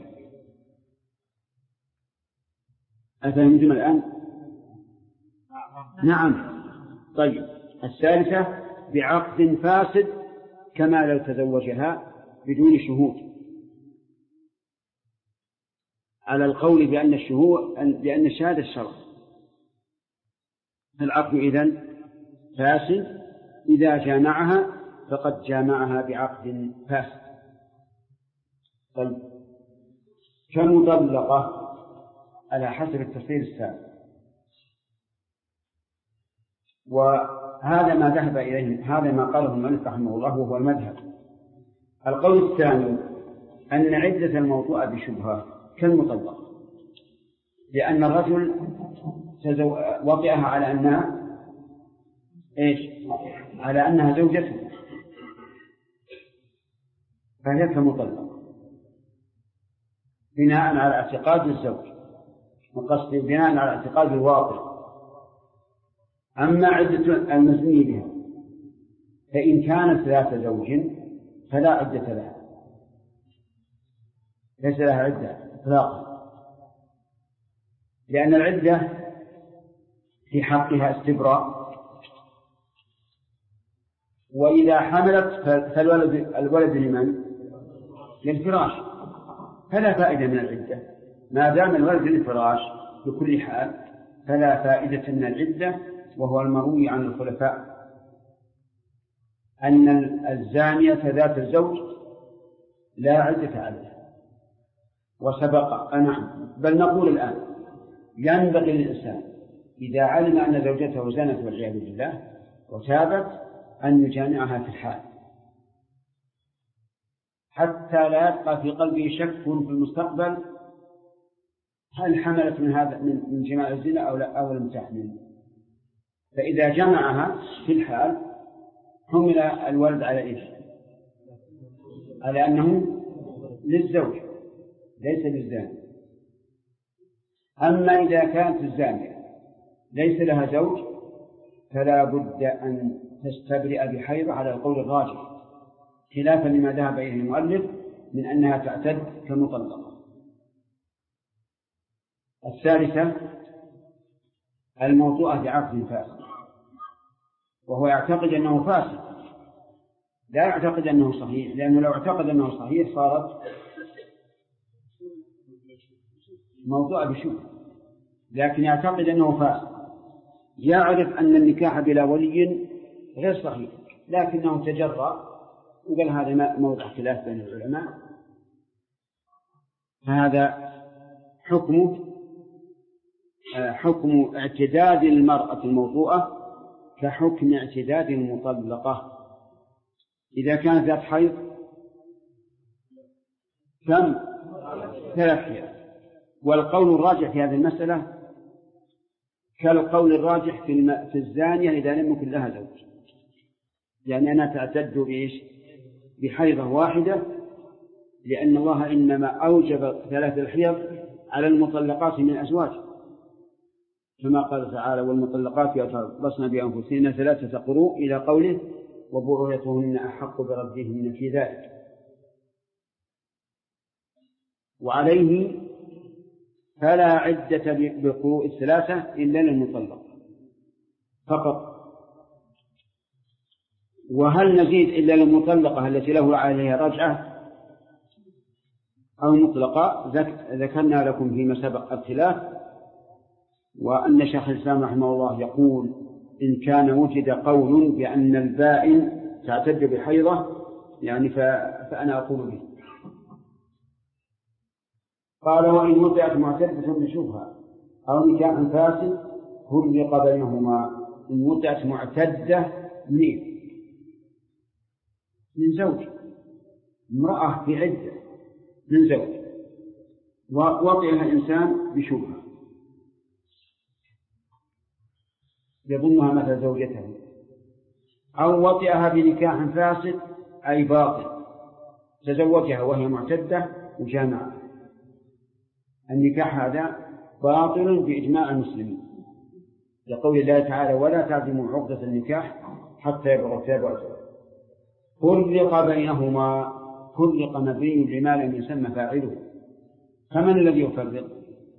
أفهمتم الآن؟ نعم. طيب، 3 بعقد فاسد كما لو تزوجها بدون شهود، على القول بأن الشهادة الشرط. العقد إذن فاسد، إذا جامعها فقد جامعها بعقد فاسد. طيب، كمطلقة على حسب التفصيل السابق. وهذا ما ذهب إليه، هذا ما قاله المؤلف رحمه الله وهو المذهب. القول الثاني أن عدة الموضوع بشبهة كالمطلقة، لأن الرجل وطئها على أنها على أنها زوجته، فهي كمطلقة بناء على اعتقاد الزوج، وقصد بناء على اعتقاد الواطئ. أما عدة المزني بها فإن كانت ذات زوج فلا عدة لها، ليس لها عدة إطلاقا، لأن العدة في حقها استبراء، وإذا حملت فالولد لمن؟ للفراش، فلا فائدة من العدة ما دام الولد للفراش بكل حال، فلا فائدة من العدة. وهو المروي عن الخلفاء أن الزانية ذات الزوج لا عدة عليها. وسبق نعم، بل نقول الآن ينبغي للإنسان إذا علم أن زوجته زنت والعياذ بالله وتابت أن يجامعها في الحال، حتى لا يبقى في قلبه شك في المستقبل هل حملت من هذا من جماع الزنا أو لم تحمل. فإذا جمعها في الحال حمل الولد على إيش؟ على أنه للزوج ليس للزاني. أما إذا كانت الزانية ليس لها زوج فلا بد أن تستبرئ بحيض على القول الراجح، خلافا لما ذهب إليه المؤلف من أنها تعتد كمطلقة. 3 الموضوعة بعقد فاسد، وهو يعتقد أنه فاسد لا يعتقد أنه صحيح، لأنه لو اعتقد أنه صحيح صارت موضوع بشبهة، لكن يعتقد أنه فاسد، يعرف أن النكاح بلا ولي غير صحيح، لكنه تجرأ وقال هذا موضع خلاف بين العلماء، فهذا حكم اعتداد المرأة الموضوعة كحكم اعتداد المطلقة. إذا كانت ذات حيض كم؟ 3 حيض. والقول الراجح في هذه المسألة كالقول الراجح في الزانية إذا لم يكن لها زوج، يعني أنها تعتد بحيضة واحدة، لأن الله إنما أوجب 3 الحيض على المطلقات من أزواج، كما قال تعالى والمطلقات يتربصن بأنفسهن 3 قروء إلى قوله وبعولتهن أحق بردهن في ذلك. وعليه فلا عدة بالقروء الثلاثة إلا للمطلق فقط. وهل نزيد إلا للمطلقة التي له عليها رجعة أو مطلقة؟ ذكرنا لكم فيما سبق الخلاف، وأن شيخ الإسلام رحمه الله يقول إن كان وجد قول بأن البائن تعتد بحيضة يعني فأنا أقول به. قال وإن وطئت معتدة بشبهة أو نكاح فاسد فرق بينهما. إن وطئت معتدة من زوج، امرأة في عدة من زوج، ووطئها الإنسان بشبهة يظنها مثل زوجته، أو وطئها بنكاح فاسد أي باطل، تزوجها وهي معتدة وجامعها. النكاح هذا باطل بإجماع المسلمين لقول الله تعالى ولا تعزموا عقدة النكاح حتى يبلغ الكتاب أجله. فرق بينهما، فرق مبين لما لم يسمى فاعله. فمن الذي يفرق؟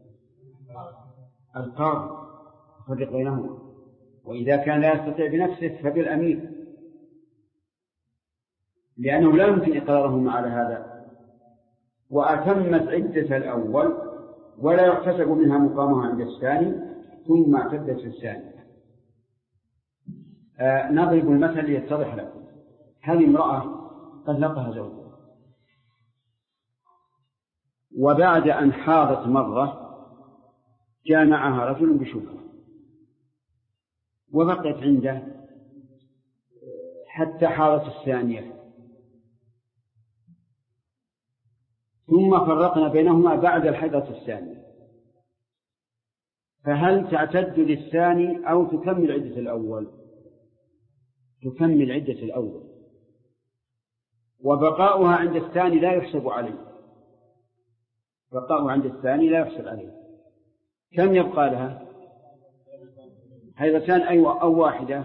القاضي يفرق بينهما، وإذا كان لا يستطيع بنفسه فبالأمير، لأنه لا يمكن إقرارهما على هذا. وأتمت عدة الأول ولا يحتسب منها مقامها عند الثاني ثم اعتدت في الثاني. نضرب المثل ليتضح لكم. هذه امرأة طلقها زوجها، وبعد أن حاضت مرة جامعها رجل بشبهة وبقيت عنده حتى حاضت الثانية، ثم فرقنا بينهما بعد الحيضة الثانية، فهل تعتد للثاني أو تكمل عدة الأول؟ تكمل عدة الأول، وبقاؤها عند الثاني لا يحسب عليه، بقاؤها عند الثاني لا يحسب عليه. كم يبقى لها؟ حيضتان أو واحدة؟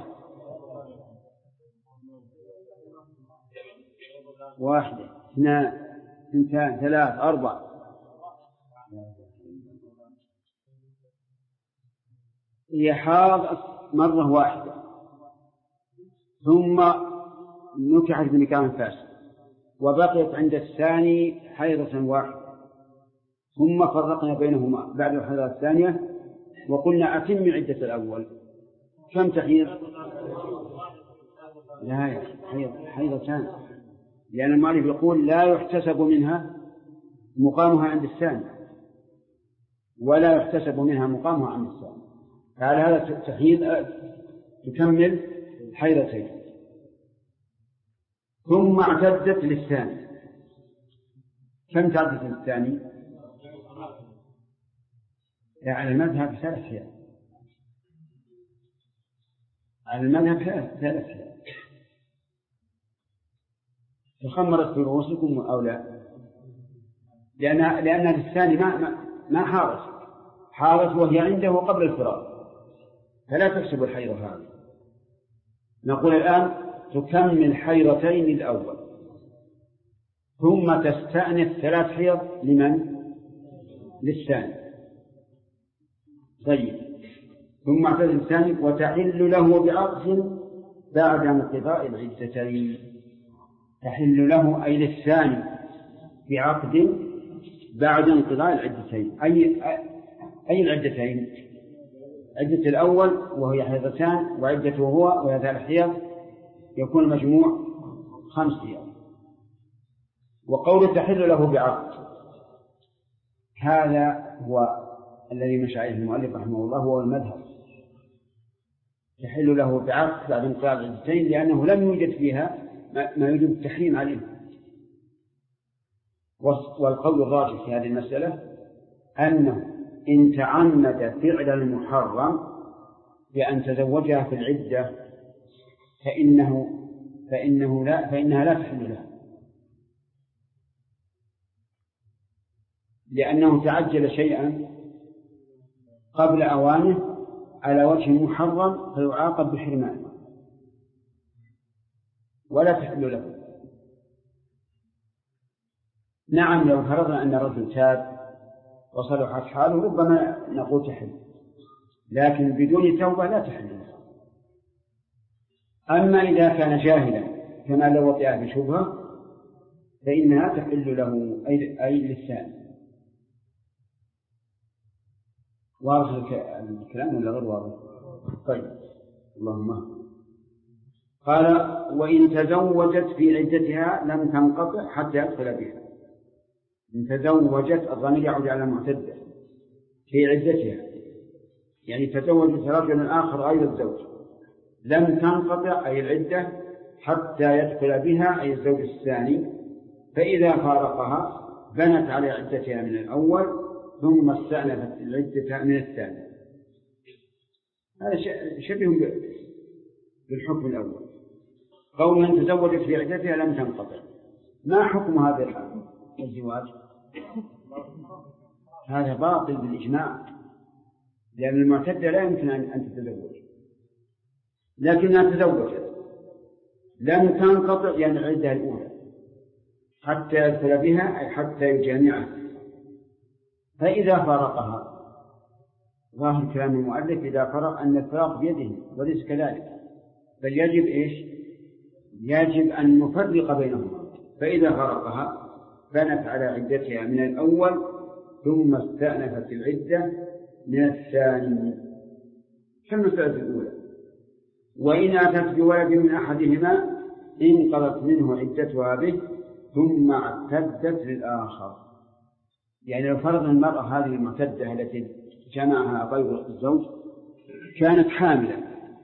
واحدة، اثنان، ثنتان، ثلاث، أربع. هي حاضت مرة واحدة ثم نكحت بنكاح فاسد وبقيت عند الثاني حيضة واحدة، ثم فرقنا بينهما بعد الحيضة الثانية وقلنا أتم عدة الأول. كم تحيض؟ لا، حيضتان، لأن المؤلف يقول لا يحتسب منها مقامها عند الثاني ولا يحتسب منها مقامها عند الثاني. فعلى هذا تحيض تكمل حيضتين ثم اعتدت للثاني. كم تعدت للثاني؟ على المذهب 3 حيض، على المذهب 3 حيض. تخمرت في رؤوسكم أو لا؟ لأن الثاني ما حارت وهي عنده قبل الفراق، فلا تحسب الحيض هذه. نقول الآن تكمل حيضتين الأول ثم تستأنف 3 حيض لمن؟ للثاني. طيب، ثم اعتزل الثاني وتحل له بعقد بعد انقضاء العدتين. تحل له أي للثاني بعقد بعد انقضاء العدتين. أي العدتين؟ عدة الأول وهي حيضتان، وعدته هو وهي 3 حيض، يكون مجموع 5 حيض. وقول تحل له بعقد هذا هو الذي مشى عليه المؤلف رحمه الله، هو المذهب. يحل له بعقد بعد انقضاء العدتين لأنه لم يوجد فيها ما يوجب التحريم عليه. والقول الراجح في هذه المسألة أنه إن تعمد فعل المحرم بأن تزوجها في العدة فإنها لا تحل له، لأنه تعجل شيئا قبل أوانه على وجه محرم فيعاقب بحرمانه ولا تحل له. نعم، لو فرضنا أن رجل تاب وصلحت حاله ربما نقول تحل، لكن بدون توبة لا تحل. أما إذا كان جاهلا كما لو وطئ بشبهة فإنها تحل له أي للثاني. واضح الكلام ولا غير واضح؟ طيب اللهم. قال وإن تزوجت في عدتها لم تنقطع حتى يدخل بها. إن تزوجت الضمير يعود على المعتدة في عدتها، يعني تزوجت رجل آخر غير الزوج، لم تنقطع أي العدة حتى يدخل بها أي الزوج الثاني، فإذا فارقها بنت على عدتها من الأول ثم استأنفت العدة من الثاني. هذا شبه بالحكم الأول. قول أن تزوجت في عدتها لم تنقطع، ما حكم هذا الحال الزواج؟ هذا باطل بالإجماع، لأن المعتدة لا يمكن أن تتزوج، لكنها تزوجت لم تنقطع يعني العدة الأولى حتى يدخل بها أي حتى يجامعها، فإذا فارقها ظاهر كلام المؤلف إذا فرق أن الفراق بيده وليس كذلك، بل يجب إيش؟ يجب أن نفرق بينهما. فإذا فرقها بنت على عدتها من الأول ثم استأنفت العدة من الثاني كالمسألة الأولى. وإن أتت بولد من أحدهما انقضت منه عدتها به ثم اعتدت للآخر. يعني لو فرض المرأة هذه المعتدة التي جمعها غير الزوج كانت حاملا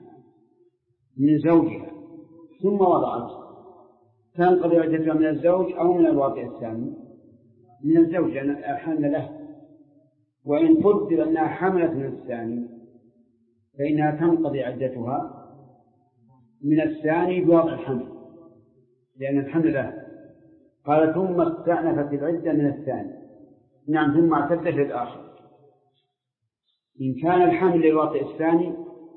من زوجها ثم وضعت، تنقضي عدتها من الزوج أو من الواقع الثاني؟ من الزوج لأن الحمل له. وإن قدر أنها حملت من الثاني فإنها تنقضي عدتها من الثاني بوضع الحمل لأن الحمل له. قال ثم استأنفت العدة من الثاني، نعم، ثم اعتدت للآخر. إن كان الحمل للواقع الثاني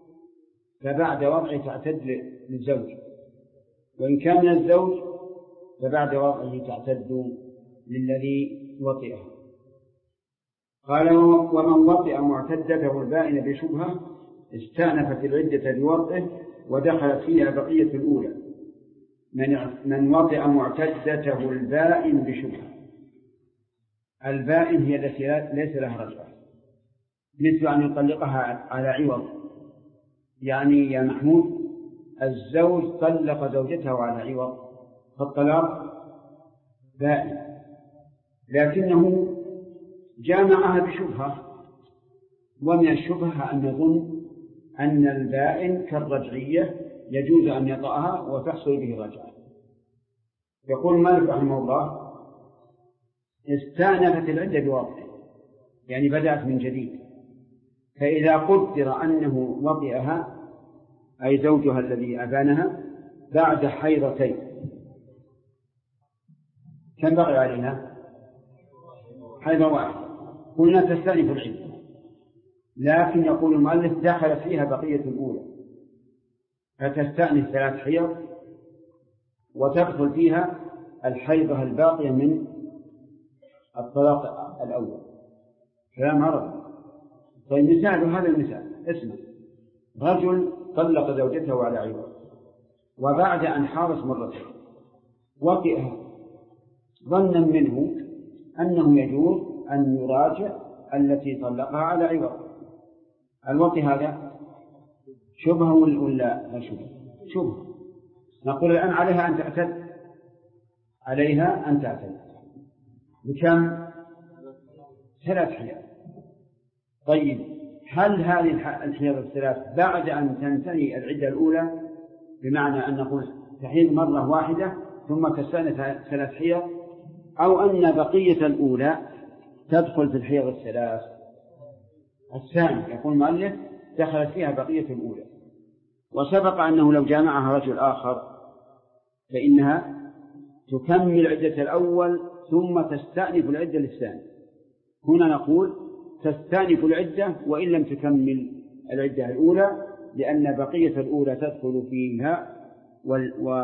فبعد وضعه تعتد للزوج، وإن كان من الزوج فبعد وضعه تعتد للذي وطئها. قال ومن وطئ معتدته البائن بشبهة استأنفت العدة بوضعه ودخلت فيها بقية الأولى. من وطئ معتدته البائن بشبهة، البائن هي التي ليس لها رجعة، مثل أن يطلقها على عوض. يعني يا محمود الزوج طلق زوجته على عوض فالطلاق بائن، لكنه جامعها بشبهة، ومن الشبهة أن نظن أن البائن كالرجعية يجوز أن يطأها وتحصل به رجعة. يقول مالك رحمه الله استأنفت العدة بوضعه، يعني بدأت من جديد. فإذا قدر أنه وطئها أي زوجها الذي أبانها بعد حيضتين كم بقي عليها؟ حيضة واحدة، قلنا تستأنف العدة، لكن يقول المؤلف دخل فيها بقية الأولى فتستأنف 3 حيض وتدخل فيها الحيضة الباقية من الطلاق الأول. كلام عربي. طيب مثال هذا المثال اسمه رجل طلق زوجته على عوض وبعد أن حارس مرتين وطئها ظنا منه أنه يجوز أن يراجع التي طلقها على عوض. الوطئ هذا شبهه ولا لا شبهه؟ شبهه. نقول الآن عليها أن تعتد، عليها أن تعتد بكم؟ 3 حيض. طيب هل هذه الحيض الثلاث بعد أن تنتهي العدة الأولى، بمعنى أن نقول تحيض مرة واحدة ثم تستأنف 3 حيض، أو أن بقية الأولى تدخل في الحيض الثلاث؟ الثاني. يقول المؤلف دخلت فيها بقية الأولى، وسبق أنه لو جامعها رجل آخر فإنها تكمل عدة الأول ثم تستأنف العدة للثاني. هنا نقول تستأنف العدة وإن لم تكمل العدة الأولى، لأن بقية الأولى تدخل فيها.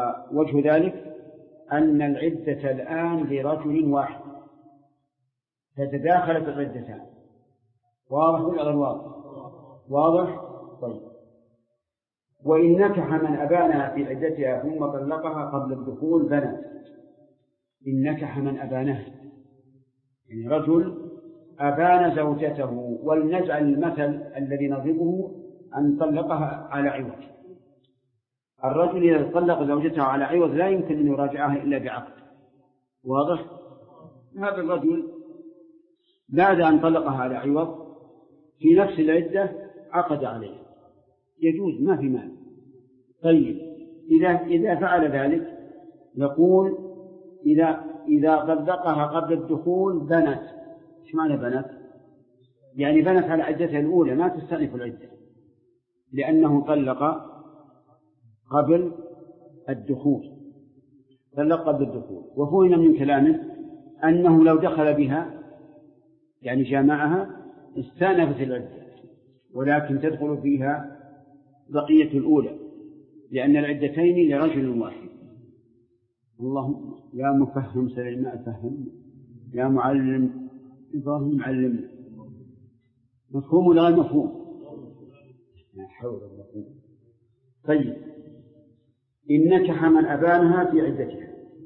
ووجه ذلك أن العدة الآن لرجل واحد، فتداخلت العدتان. واضح ولا غير واضح؟ واضح؟ طيب. وإن نكح من أبانها في عدتها ثم طلقها قبل الدخول بنت. إن نكح من أبانها، يعني رجل أبان زوجته، ولنجعل المثل الذي نضربه أن طلقها على عوض. الرجل إذا طلق زوجته على عوض لا يمكن أن يراجعها إلا بعقد. واضح؟ هذا الرجل بعد أن طلقها على عوض في نفس العدة عقد عليها، يجوز ما في مال. طيب إذا فعل ذلك نقول إذا طلقها قبل الدخول بنت. إيش معنى بنت؟ يعني بنت على عدتها الأولى، ما تستأنف العدة، لأنه طلق قبل الدخول. طلق قبل الدخول. وفهم من كلامه أنه لو دخل بها يعني جامعها استأنفت العدة، ولكن تدخل فيها بقية الأولى، لأن العدتين لرجل واحد. اللهم يا مفهم سليمان فهم، يا معلم إبراهيم علمنا. مفهوم ولا غير مفهوم؟ لا حول ولا قوة. طيب، إن نكح من أبانها في عدتها،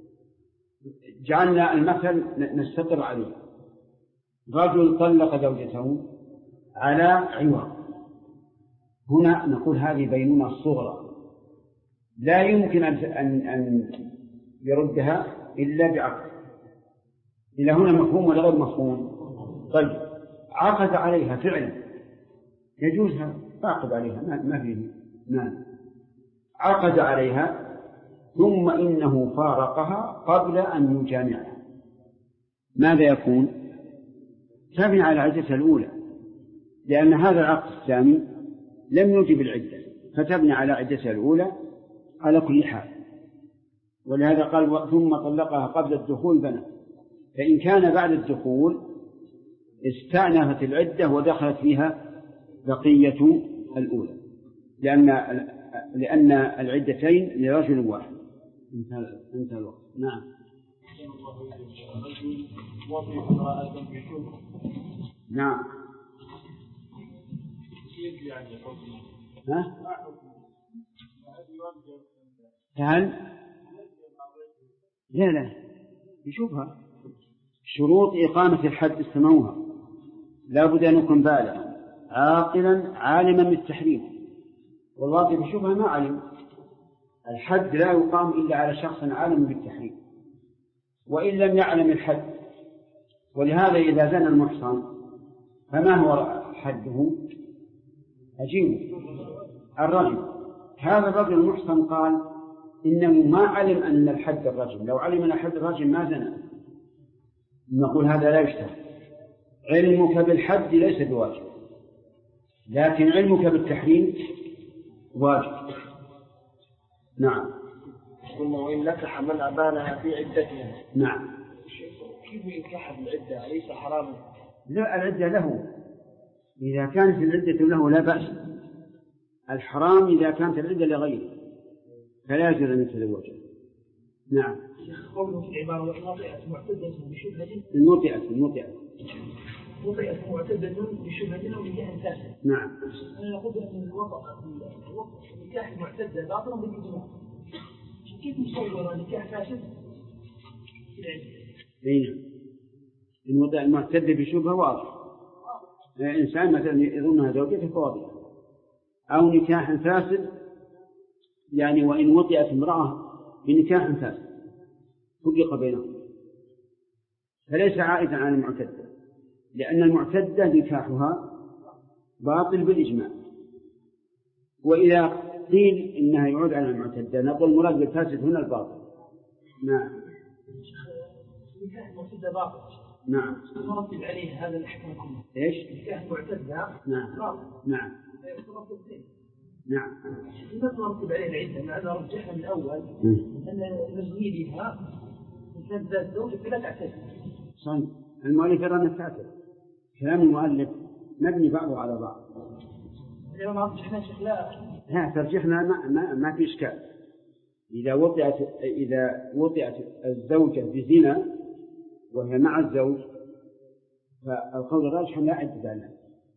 جعلنا المثل نستطر عليه. رجل طلق زوجته على عوض، هنا نقول هذه بينونة الصغرى، لا يمكن أن يردها إلا بعقد. إلى هنا مفهوم ولا غير مفهوم؟ طيب، عقد عليها فعلا يجوزها، عقد عليها ما فيه مانع. عقد عليها ثم إنه فارقها قبل أن يجامعها، ماذا يكون؟ تبني على عدتها الأولى، لأن هذا العقد الثاني لم يوجب العدة، فتبني على عدتها الأولى على كل حال. ولهذا قال ثم طلقها قبل الدخول بنت. فإن كان بعد الدخول استأنفت العدة ودخلت فيها بقية الأولى، لأن العدتين لرجل واحد. انتهى الوقت. نعم. نعم. ها؟ هل؟ لا يشوفها. شروط إقامة الحد استمعوها، لا بد أن يكون بالغا عاقلا عالما بالتحريم. والواقع بشوفها ما علم. الحد لا يقام إلا على شخص عالم بالتحريم، وإن لم يعلم الحد. ولهذا إذا زنى المحصن فما هو حده؟ أجيبه الرجم. هذا الرجل المحصن قال إنه ما علم أن الحد الرجم، لو علم أن حد الرجم ما زنى. نقول هذا لا يشترط. علمك بالحد ليس بواجب، لكن علمك بالتحريم واجب. نعم. ثم وإن نكح من أبانها في عدتها. نعم. كيف ينكح بالعدة؟ أليس حراما؟ لا، العدة له. إذا كانت العدة له لا بأس. الحرام إذا كانت العدة لغيره فلا يجوز أن يتزوجها. نعم. قوله في العبارة وطئت معتدة بشبهة. المطئة وطئت معتدة بشبهة أو نكاح فاسد. نعم. أنا يقول أن النكاح المعتدة باطل بالإجماع. كيف نصور نكاح فاسد في العدة؟ المعتدة بشبهة واضح. إنسان مثلا يظنها زوجته فواضح، أو نكاح فاسد، يعني وإن وطئت امرأة بنكاح فاسد فرق بينهم، فليس عائدا على المعتدة، لأن المعتدة نكاحها باطل بالإجماع. وإذا قيل إنها يعود على المعتدة نقول المراد بالفاسد هنا الباطل. نعم. نكاح المعتدة باطل. نعم. نرتب عليه هذا الحكم كله. إيش؟ نكاح المعتدة. نعم. باطل. نعم. نعم. نرتب عليه العدة، مع أن رجحنا من الأول أن نزويدها من ذات زوجة فلا تعتد. صحيح. المؤلف يرى أنها تعتد. كلام المؤلف مبني بعضه على بعض. إذا ما رجحنا شيخ لا ترجحنا ما في إشكال. إذا وطئت الزوجة بزنا وهي مع الزوج فالقول الراجح لا عدة لها.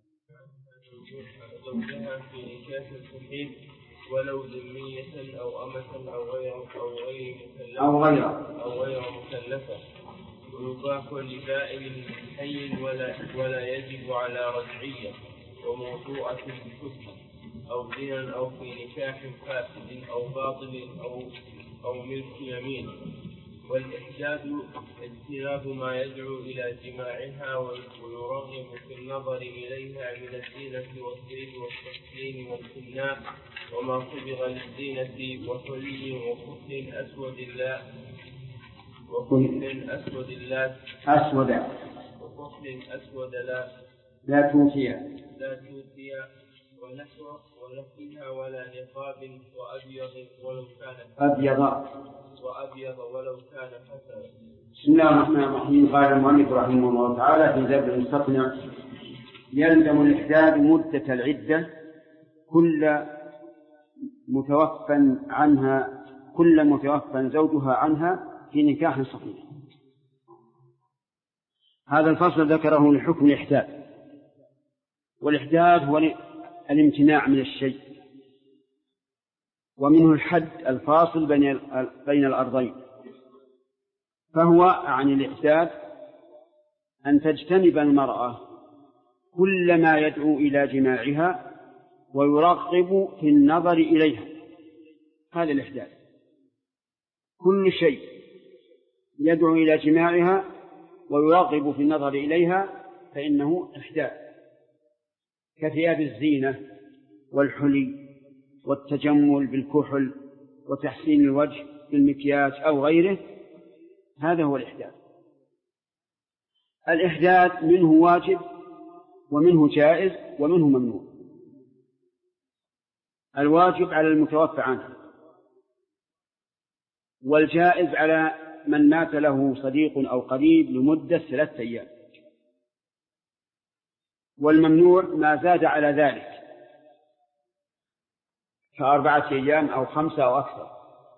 زوجها في نكاح صحيح ولو ذمية أو أمة أو غير مكلفة ويباح لبائن حي ولا يجب على رجعية وموضوعة بكفر أو زنا أو في نكاح فاسد أو باطل أو ملك يمين. والإحداث اجتناب ما يدعو إلى جماعها ويرغب في النظر إليها من الزينة والزيت والتحسين والحناء وما صبغ للزينة وحلي وكحل أسود لا توتي ونحوها ولا نقاب وأبيض ولو كان حسنا. بسم الله الرحمن الرحيم. قال المؤلف رحمه الله تعالى في زاد المستقنع: يلزم الإحداد مدة العدة كل متوفى زوجها عنها في نكاح صحيح. هذا الفصل ذكره لحكم الإحداد، والإحداد هو الامتناع من الشيء، ومنه الحد الفاصل بين الأرضين. فهو عن الإحداد أن تجتنب المرأة كل ما يدعو إلى جماعها ويرغب في النظر إليها، هذا الإحداد. كل شيء يدعو إلى جماعها ويرغب في النظر إليها فإنه إحداد، كثياب الزينة والحلي والتجمل بالكحل وتحسين الوجه بالمكياج أو غيره، هذا هو الإحداد. الإحداد منه واجب ومنه جائز ومنه ممنوع. الواجب على المتوفى عنه، والجائز على من مات له صديق أو قريب لمدة 3 أيام، والممنوع ما زاد على ذلك ك4 أيام أو 5 أو أكثر.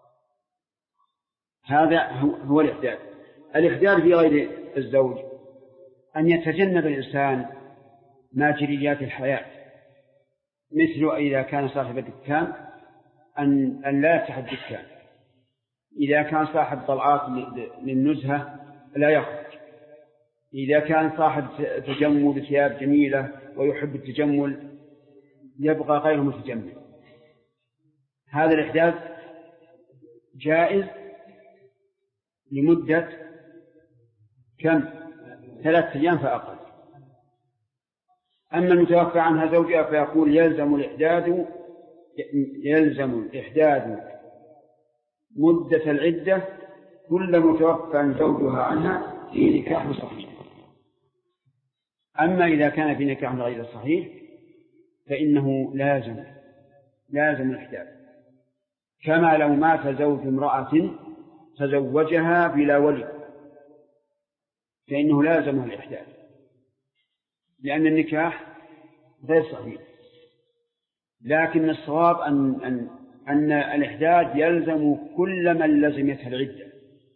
هذا هو الإحداد. الإحداد في غير الزوج أن يتجنب الإنسان ماجريات الحياة، مثل إذا كان صاحب الدكان أن لا يفتح الدكان، إذا كان صاحب طلعات للنزهة لا يخرج، إذا كان صاحب تجمل ثياب جميلة ويحب التجمل يبقى غير متجمل. هذا الإحداث جائز لمدة كم؟ 3 أيام فأقل. أما المتوفى عنها زوجها فيقول يلزم الإحداد مدة العدة كل متوفى زوجها عنها في نكاح صحيح. أما إذا كان في نكاح غير صحيح فإنه لازم الإحداد، كما لو مات زوج امرأة تزوجها بلا ولي فإنه لازمه الإحداد، لأن النكاح غير صحيح. لكن الصواب أن الإحداد يلزم كل من لزمته العدة.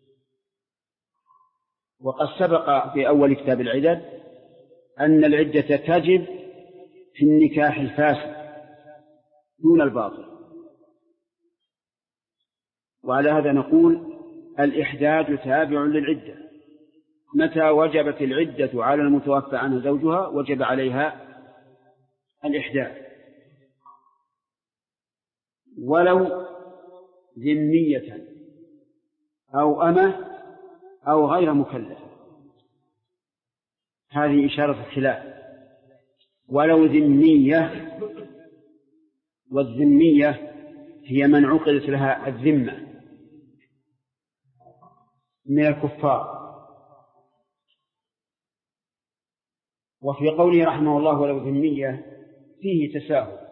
وقد سبق في أول كتاب العدد أن العدة تجب في النكاح الفاسد دون الباطل. وعلى هذا نقول الإحداد تابع للعدة. متى وجبت العدة على المتوفى عنها زوجها وجب عليها الإحداد، ولو ذمية أو أمة أو غير مكلفة. هذه إشارة الخلاف. ولو ذمية، والذمية هي من عقدت لها الذمة من الكفار. وفي قوله رحمه الله ولو ذمية فيه تساهل،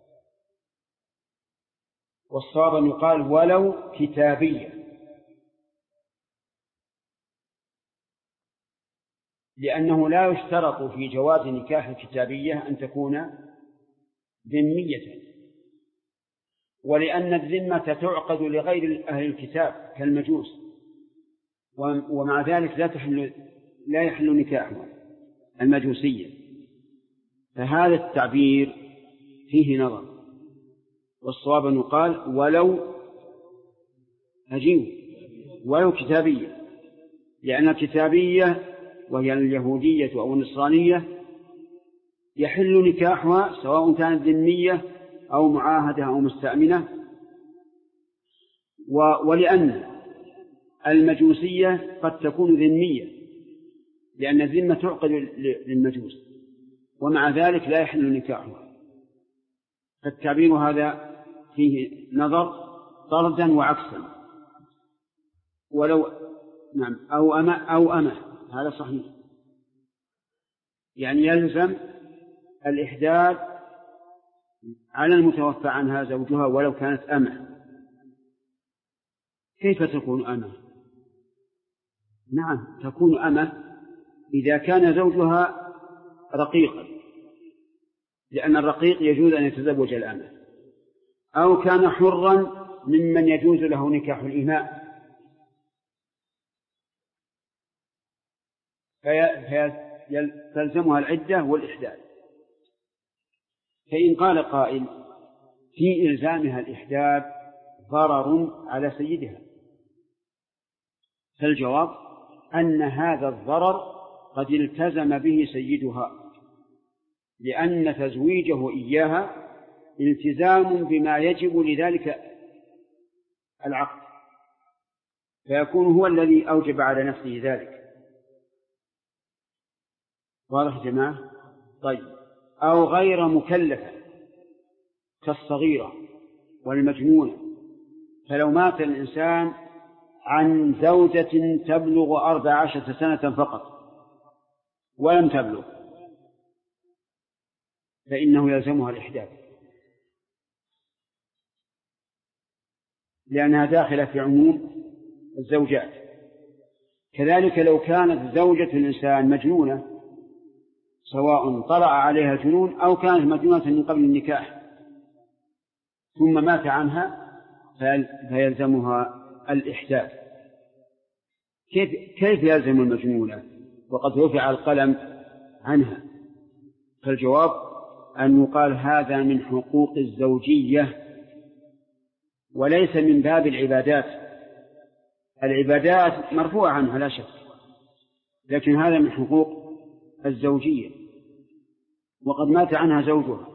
والصواب أن يقال ولو كتابية، لأنه لا يشترط في جواز نكاح الكتابية أن تكون ذمية، ولأن الذمة تعقد لغير أهل الكتاب كالمجوس، ومع ذلك لا يحل نكاحها. المجوسية، فهذا التعبير فيه نظر، والصواب أن يقال ولو كتابية، لأن الكتابية وهي اليهودية أو النصرانية يحل نكاحها سواء كانت ذمية أو معاهدة أو مستأمنة، ولأن المجوسية قد تكون ذمية لأن الذمة تعقد للمجوس، ومع ذلك لا يحل نكاحها، فالتعبير هذا فيه نظر طردا وعكسا. ولو نعم أو أمه هذا صحيح، يعني يلزم الإحداد على المتوفى عنها زوجها ولو كانت أمه. كيف تكون أمه؟ نعم تكون أمه إذا كان زوجها رقيقا، لأن الرقيق يجوز أن يتزوج الأمة، أو كان حرا ممن يجوز له نكاح الإماء، فيلزمها العدة والإحداد. فإن قال قائل في إلزامها الإحداد ضرر على سيدها، فالجواب أن هذا الضرر قد التزم به سيدها، لأن تزويجه إياها التزام بما يجب لذلك العقد، فيكون هو الذي أوجب على نفسه ذلك. واضح جماعة؟ طيب. أو غير مكلفة كالصغيرة والمجنونة، فلو مات الإنسان عن زوجة تبلغ 14 سنة فقط ولم تبلغ، فإنه يلزمها الإحداث، لأنها داخلة في عموم الزوجات. كذلك لو كانت زوجة الإنسان مجنونة، سواء طلع عليها الجنون أو كانت مجنونة من قبل النكاح ثم مات عنها، فيلزمها الإحداث. كيف يلزم المجنونة وقد رفع القلم عنها؟ فالجواب أن يقال هذا من حقوق الزوجية وليس من باب العبادات. العبادات مرفوعة عنها لا شك، لكن هذا من حقوق الزوجية، وقد مات عنها زوجها.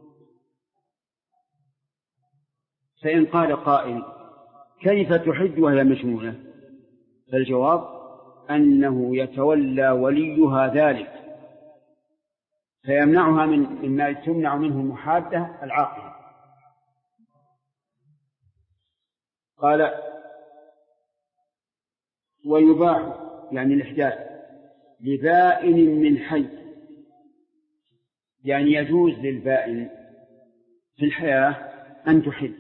فإن قال قائل كيف تحد وهي مجنونة؟ فالجواب أنه يتولى وليها ذلك فيمنعها مما تمنع منه المحادة العاقلة. قال ويباح يعني الإحداث لبائن من حي، يعني يجوز للبائن في الحياة أن تحد.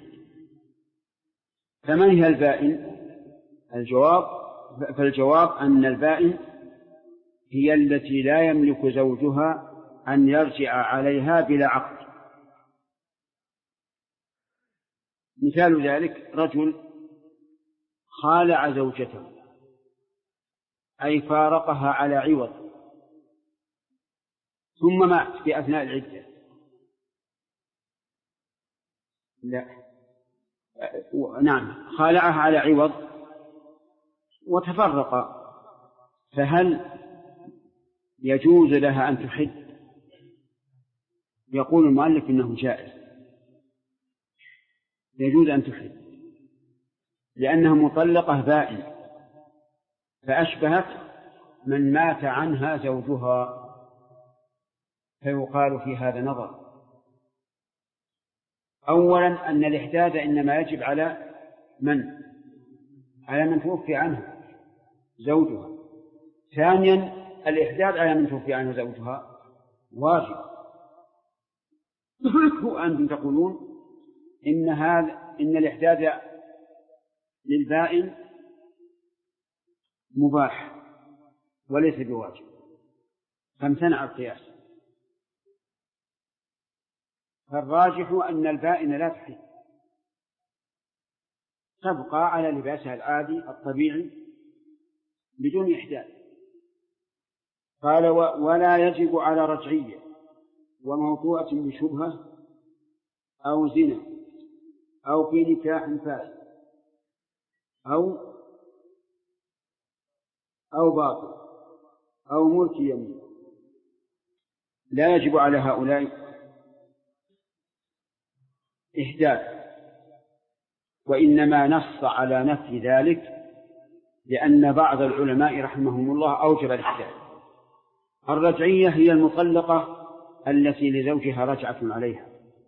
فمن هي البائن؟ فالجواب أن البائن هي التي لا يملك زوجها أن يرجع عليها بلا عقد. مثال ذلك رجل خالع زوجته أي فارقها على عوض ثم مات في أثناء العدة، نعم خالعها على عوض وتفرق، فهل يجوز لها أن تحد؟ يقول المؤلف إنه جائز، يجوز أن تحد لأنها مطلقة بائن، فأشبهت من مات عنها زوجها، فيقال في هذا نظر. أولا أن الإحداث إنما يجب على من توفي عنها زوجها. ثانيا الإحداث على من توفي عنها زوجها واجب. وأنتم تقولون إن الإحداث للبائن مباح وليس بواجب، فامتنع القياس. فالراجح أن البائن لا تحد، تبقى على لباسها العادي الطبيعي بدون إحداث. قال ولا يجب على رجعية وموطوءة بشبهة أو زنا أو في نكاح فاسد أو باطل أو ملك يمين، لا يجب على هؤلاء إحداث، وإنما نص على نفي ذلك لأن بعض العلماء رحمهم الله أوجب الإحداث. الرجعية هي المطلقة التي لزوجها رجعة عليها،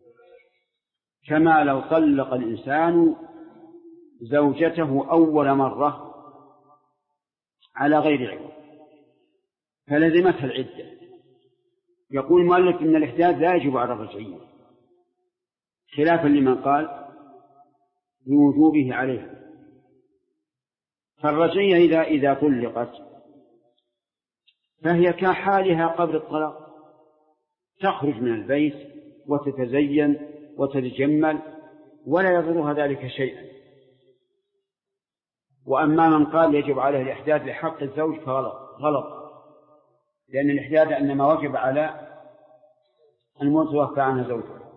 كما لو طلق الإنسان زوجته أول مرة على غير عوض فلزمتها العدة. يقول المؤلف إن الإحداث لا يجب على الرجعية، خلافا لمن قال بوجوبه عليها. فالرجعية إذا طلقت فهي كحالها قبل الطلاق، تخرج من البيت وتتزين وتتجمل ولا يضرها ذلك شيئا. وأما من قال يجب عليه الإحداث لحق الزوج فغلط، لأن الإحداث إنما وجب على المتوفى عنها زوجها.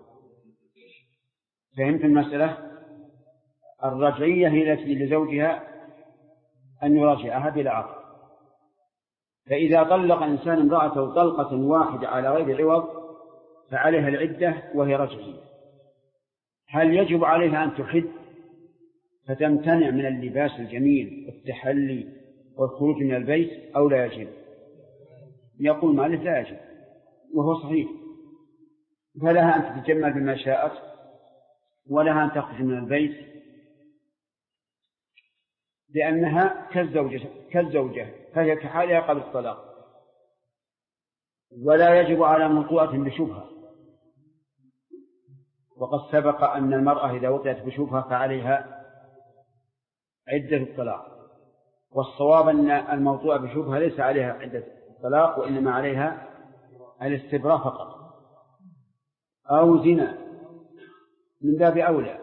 فهمت المسألة؟ الرجعية هي التي لزوجها أن يراجعها بلا عقد. فإذا طلق الإنسان امرأته طلقة واحدة على غير عوض فعليها العدة وهي رجعية. هل يجب عليها أن تحد فتمتنع من اللباس الجميل والتحلي والخروج من البيت أو لا يجب؟ يقول مالك لا يجب، وهو صحيح. فلها أن تتجمل بما شاءت ولها أن تخرج من البيت لأنها كالزوجة فهي كحالها قبل الطلاق. ولا يجب على موطوءة بشبهة، وقد سبق أن المرأة إذا وطئت بشبهة فعليها عدة الطلاق، والصواب أن الموطوءة بشبهة ليس عليها عدة الطلاق وإنما عليها الاستبراء فقط. أو زنا من باب أولى،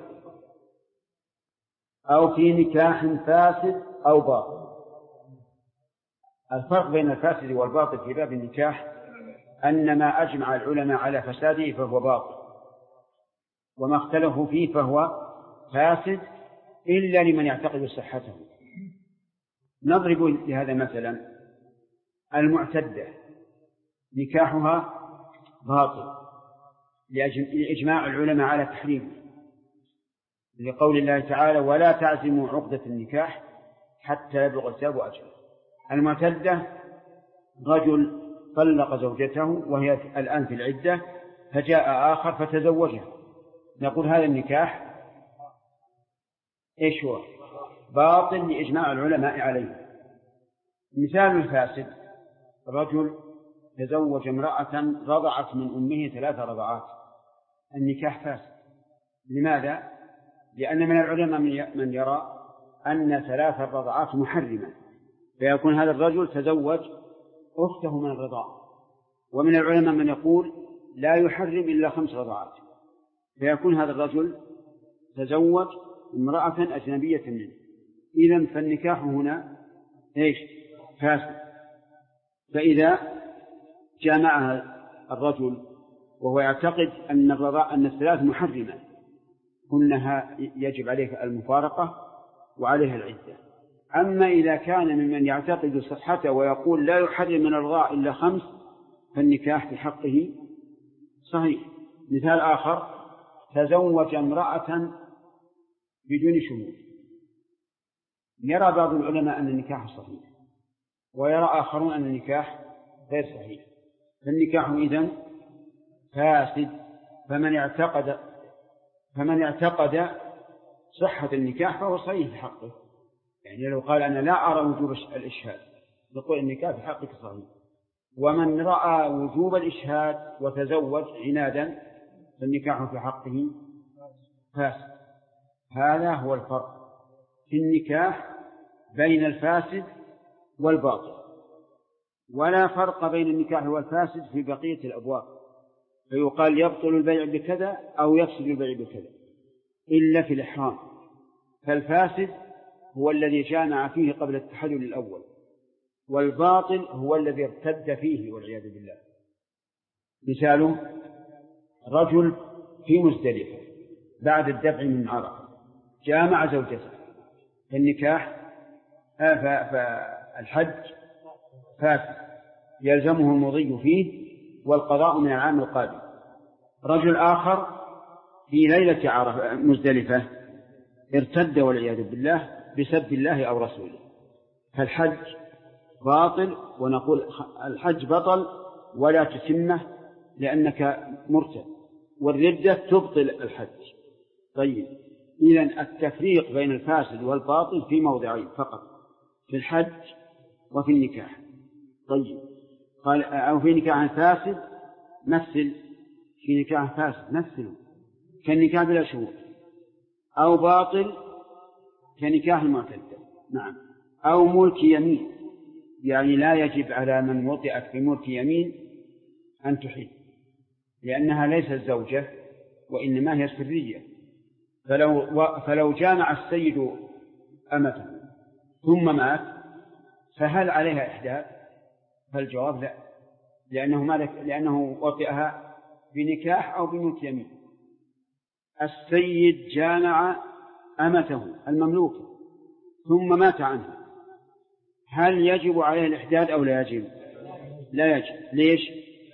أو في نكاح فاسد أو باطل. الفرق بين الفاسد والباطل في باب النكاح أن ما أجمع العلماء على فساده فهو باطل، وما اختلفوا فيه فهو فاسد إلا لمن يعتقد صحته. نضرب لهذا مثلا: المعتدة نكاحها باطل لإجماع العلماء على تحريمه، لقول الله تعالى: ولا تعزموا عقدة النكاح حتى يبلغ الشاب أجله. المعتدة رجل طلق زوجته وهي الآن في العدة فجاء آخر فتزوجها، نقول هذا النكاح إيش هو؟ باطل لإجماع العلماء عليه. مثال الفاسد: رجل تزوج امرأة رضعت من أمه 3 رضعات، النكاح فاسد. لماذا؟ لأن من العلماء من يرى أن 3 رضعات محرمة، فيكون هذا الرجل تزوج أخته من الرضاع. ومن العلماء من يقول لا يحرم إلا 5 رضعات، فيكون هذا الرجل تزوج امرأة أجنبية منه. إذن فالنكاح هنا إيش؟ فاسد. فإذا جامعها الرجل وهو يعتقد أن الثلاث محرمة كلها يجب عليه المفارقة وعليها العدة. أما إذا كان ممن يعتقد صحته ويقول لا يحرم من الرضاع إلا 5 فالنكاح في حقه صحيح. مثال آخر: تزوج امرأة بدون شهود، يرى بعض العلماء أن النكاح صحيح ويرى آخرون أن النكاح غير صحيح، فالنكاح إذن فاسد. فمن اعتقد صحة النكاح فهو صحيح في حقه. يعني لو قال أنا لا أرى وجوب الإشهاد نقول النكاح في حقك صحيح. ومن رأى وجوب الإشهاد وتزوج عنادا فالنكاح في حقه فاسد. هذا هو الفرق في النكاح بين الفاسد والباطل. ولا فرق بين النكاح والفاسد في بقية الأبواب، فيقال يبطل البيع بكذا أو يفسد البيع بكذا إلا في الإحرام، فالفاسد هو الذي جامع فيه قبل التحلل الأول، والباطل هو الذي ارتد فيه والعياذ بالله. مثاله رجل في مزدلفة بعد الدفع من عرفة جامع زوجته فالنكاح فالحج فاسد يلزمه المضي فيه والقضاء من العام القادم. رجل آخر في ليلة عرفة مزدلفة ارتد والعياذ بالله بسب الله أو رسوله، فالحج باطل، ونقول الحج بطل ولا تتمه لأنك مرتد، والردة تبطل الحج. طيب، إذن التفريق بين الفاسد والباطل في موضعين فقط، في الحج وفي النكاح. طيب، قال أو في نكاح فاسد مثل، في نكاح فاسد مثل كالنكاح بلا شهود، أو باطل كنكاح المعتدة. نعم. أو ملك يمين، يعني لا يجب على من وطئت بملك يمين أن تحل، لأنها ليست زوجة وإنما هي سرية. فلو جامع السيد أمته ثم مات فهل عليها إحداث؟ فالجواب لا، لأنه وطئها بنكاح أو بملك يمين. السيد جامع أمته المملوكة ثم مات عنها، هل يجب عليه الإحداد أو لا يجب؟ لا يجب. ليش؟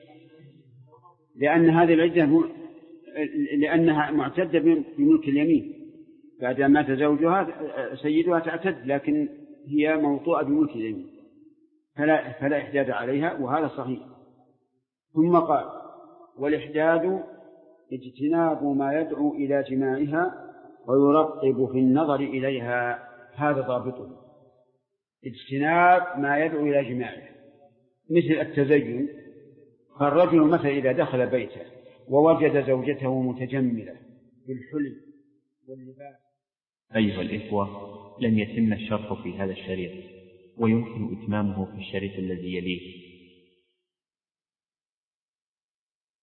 لأن هذه العدة لأنها معتدة بملك اليمين، بعد ما مات زوجها سيدها تعتد، لكن هي موطوءة بملك اليمين فلا إحداد عليها، وهذا صحيح. ثم قال: والإحداد اجتناب ما يدعو إلى جماعها ويرقب في النظر إليها، هذا ضابطه، اجتناب ما يدعو إلى جماعها، مثل التزين. فالرجل مثلا إذا دخل بيته ووجد زوجته متجملة بالحلي واللباس. أيها الإخوة، لم يتم الشرح في هذا الشريط، ويمكن إتمامه في الشريط الذي يليه.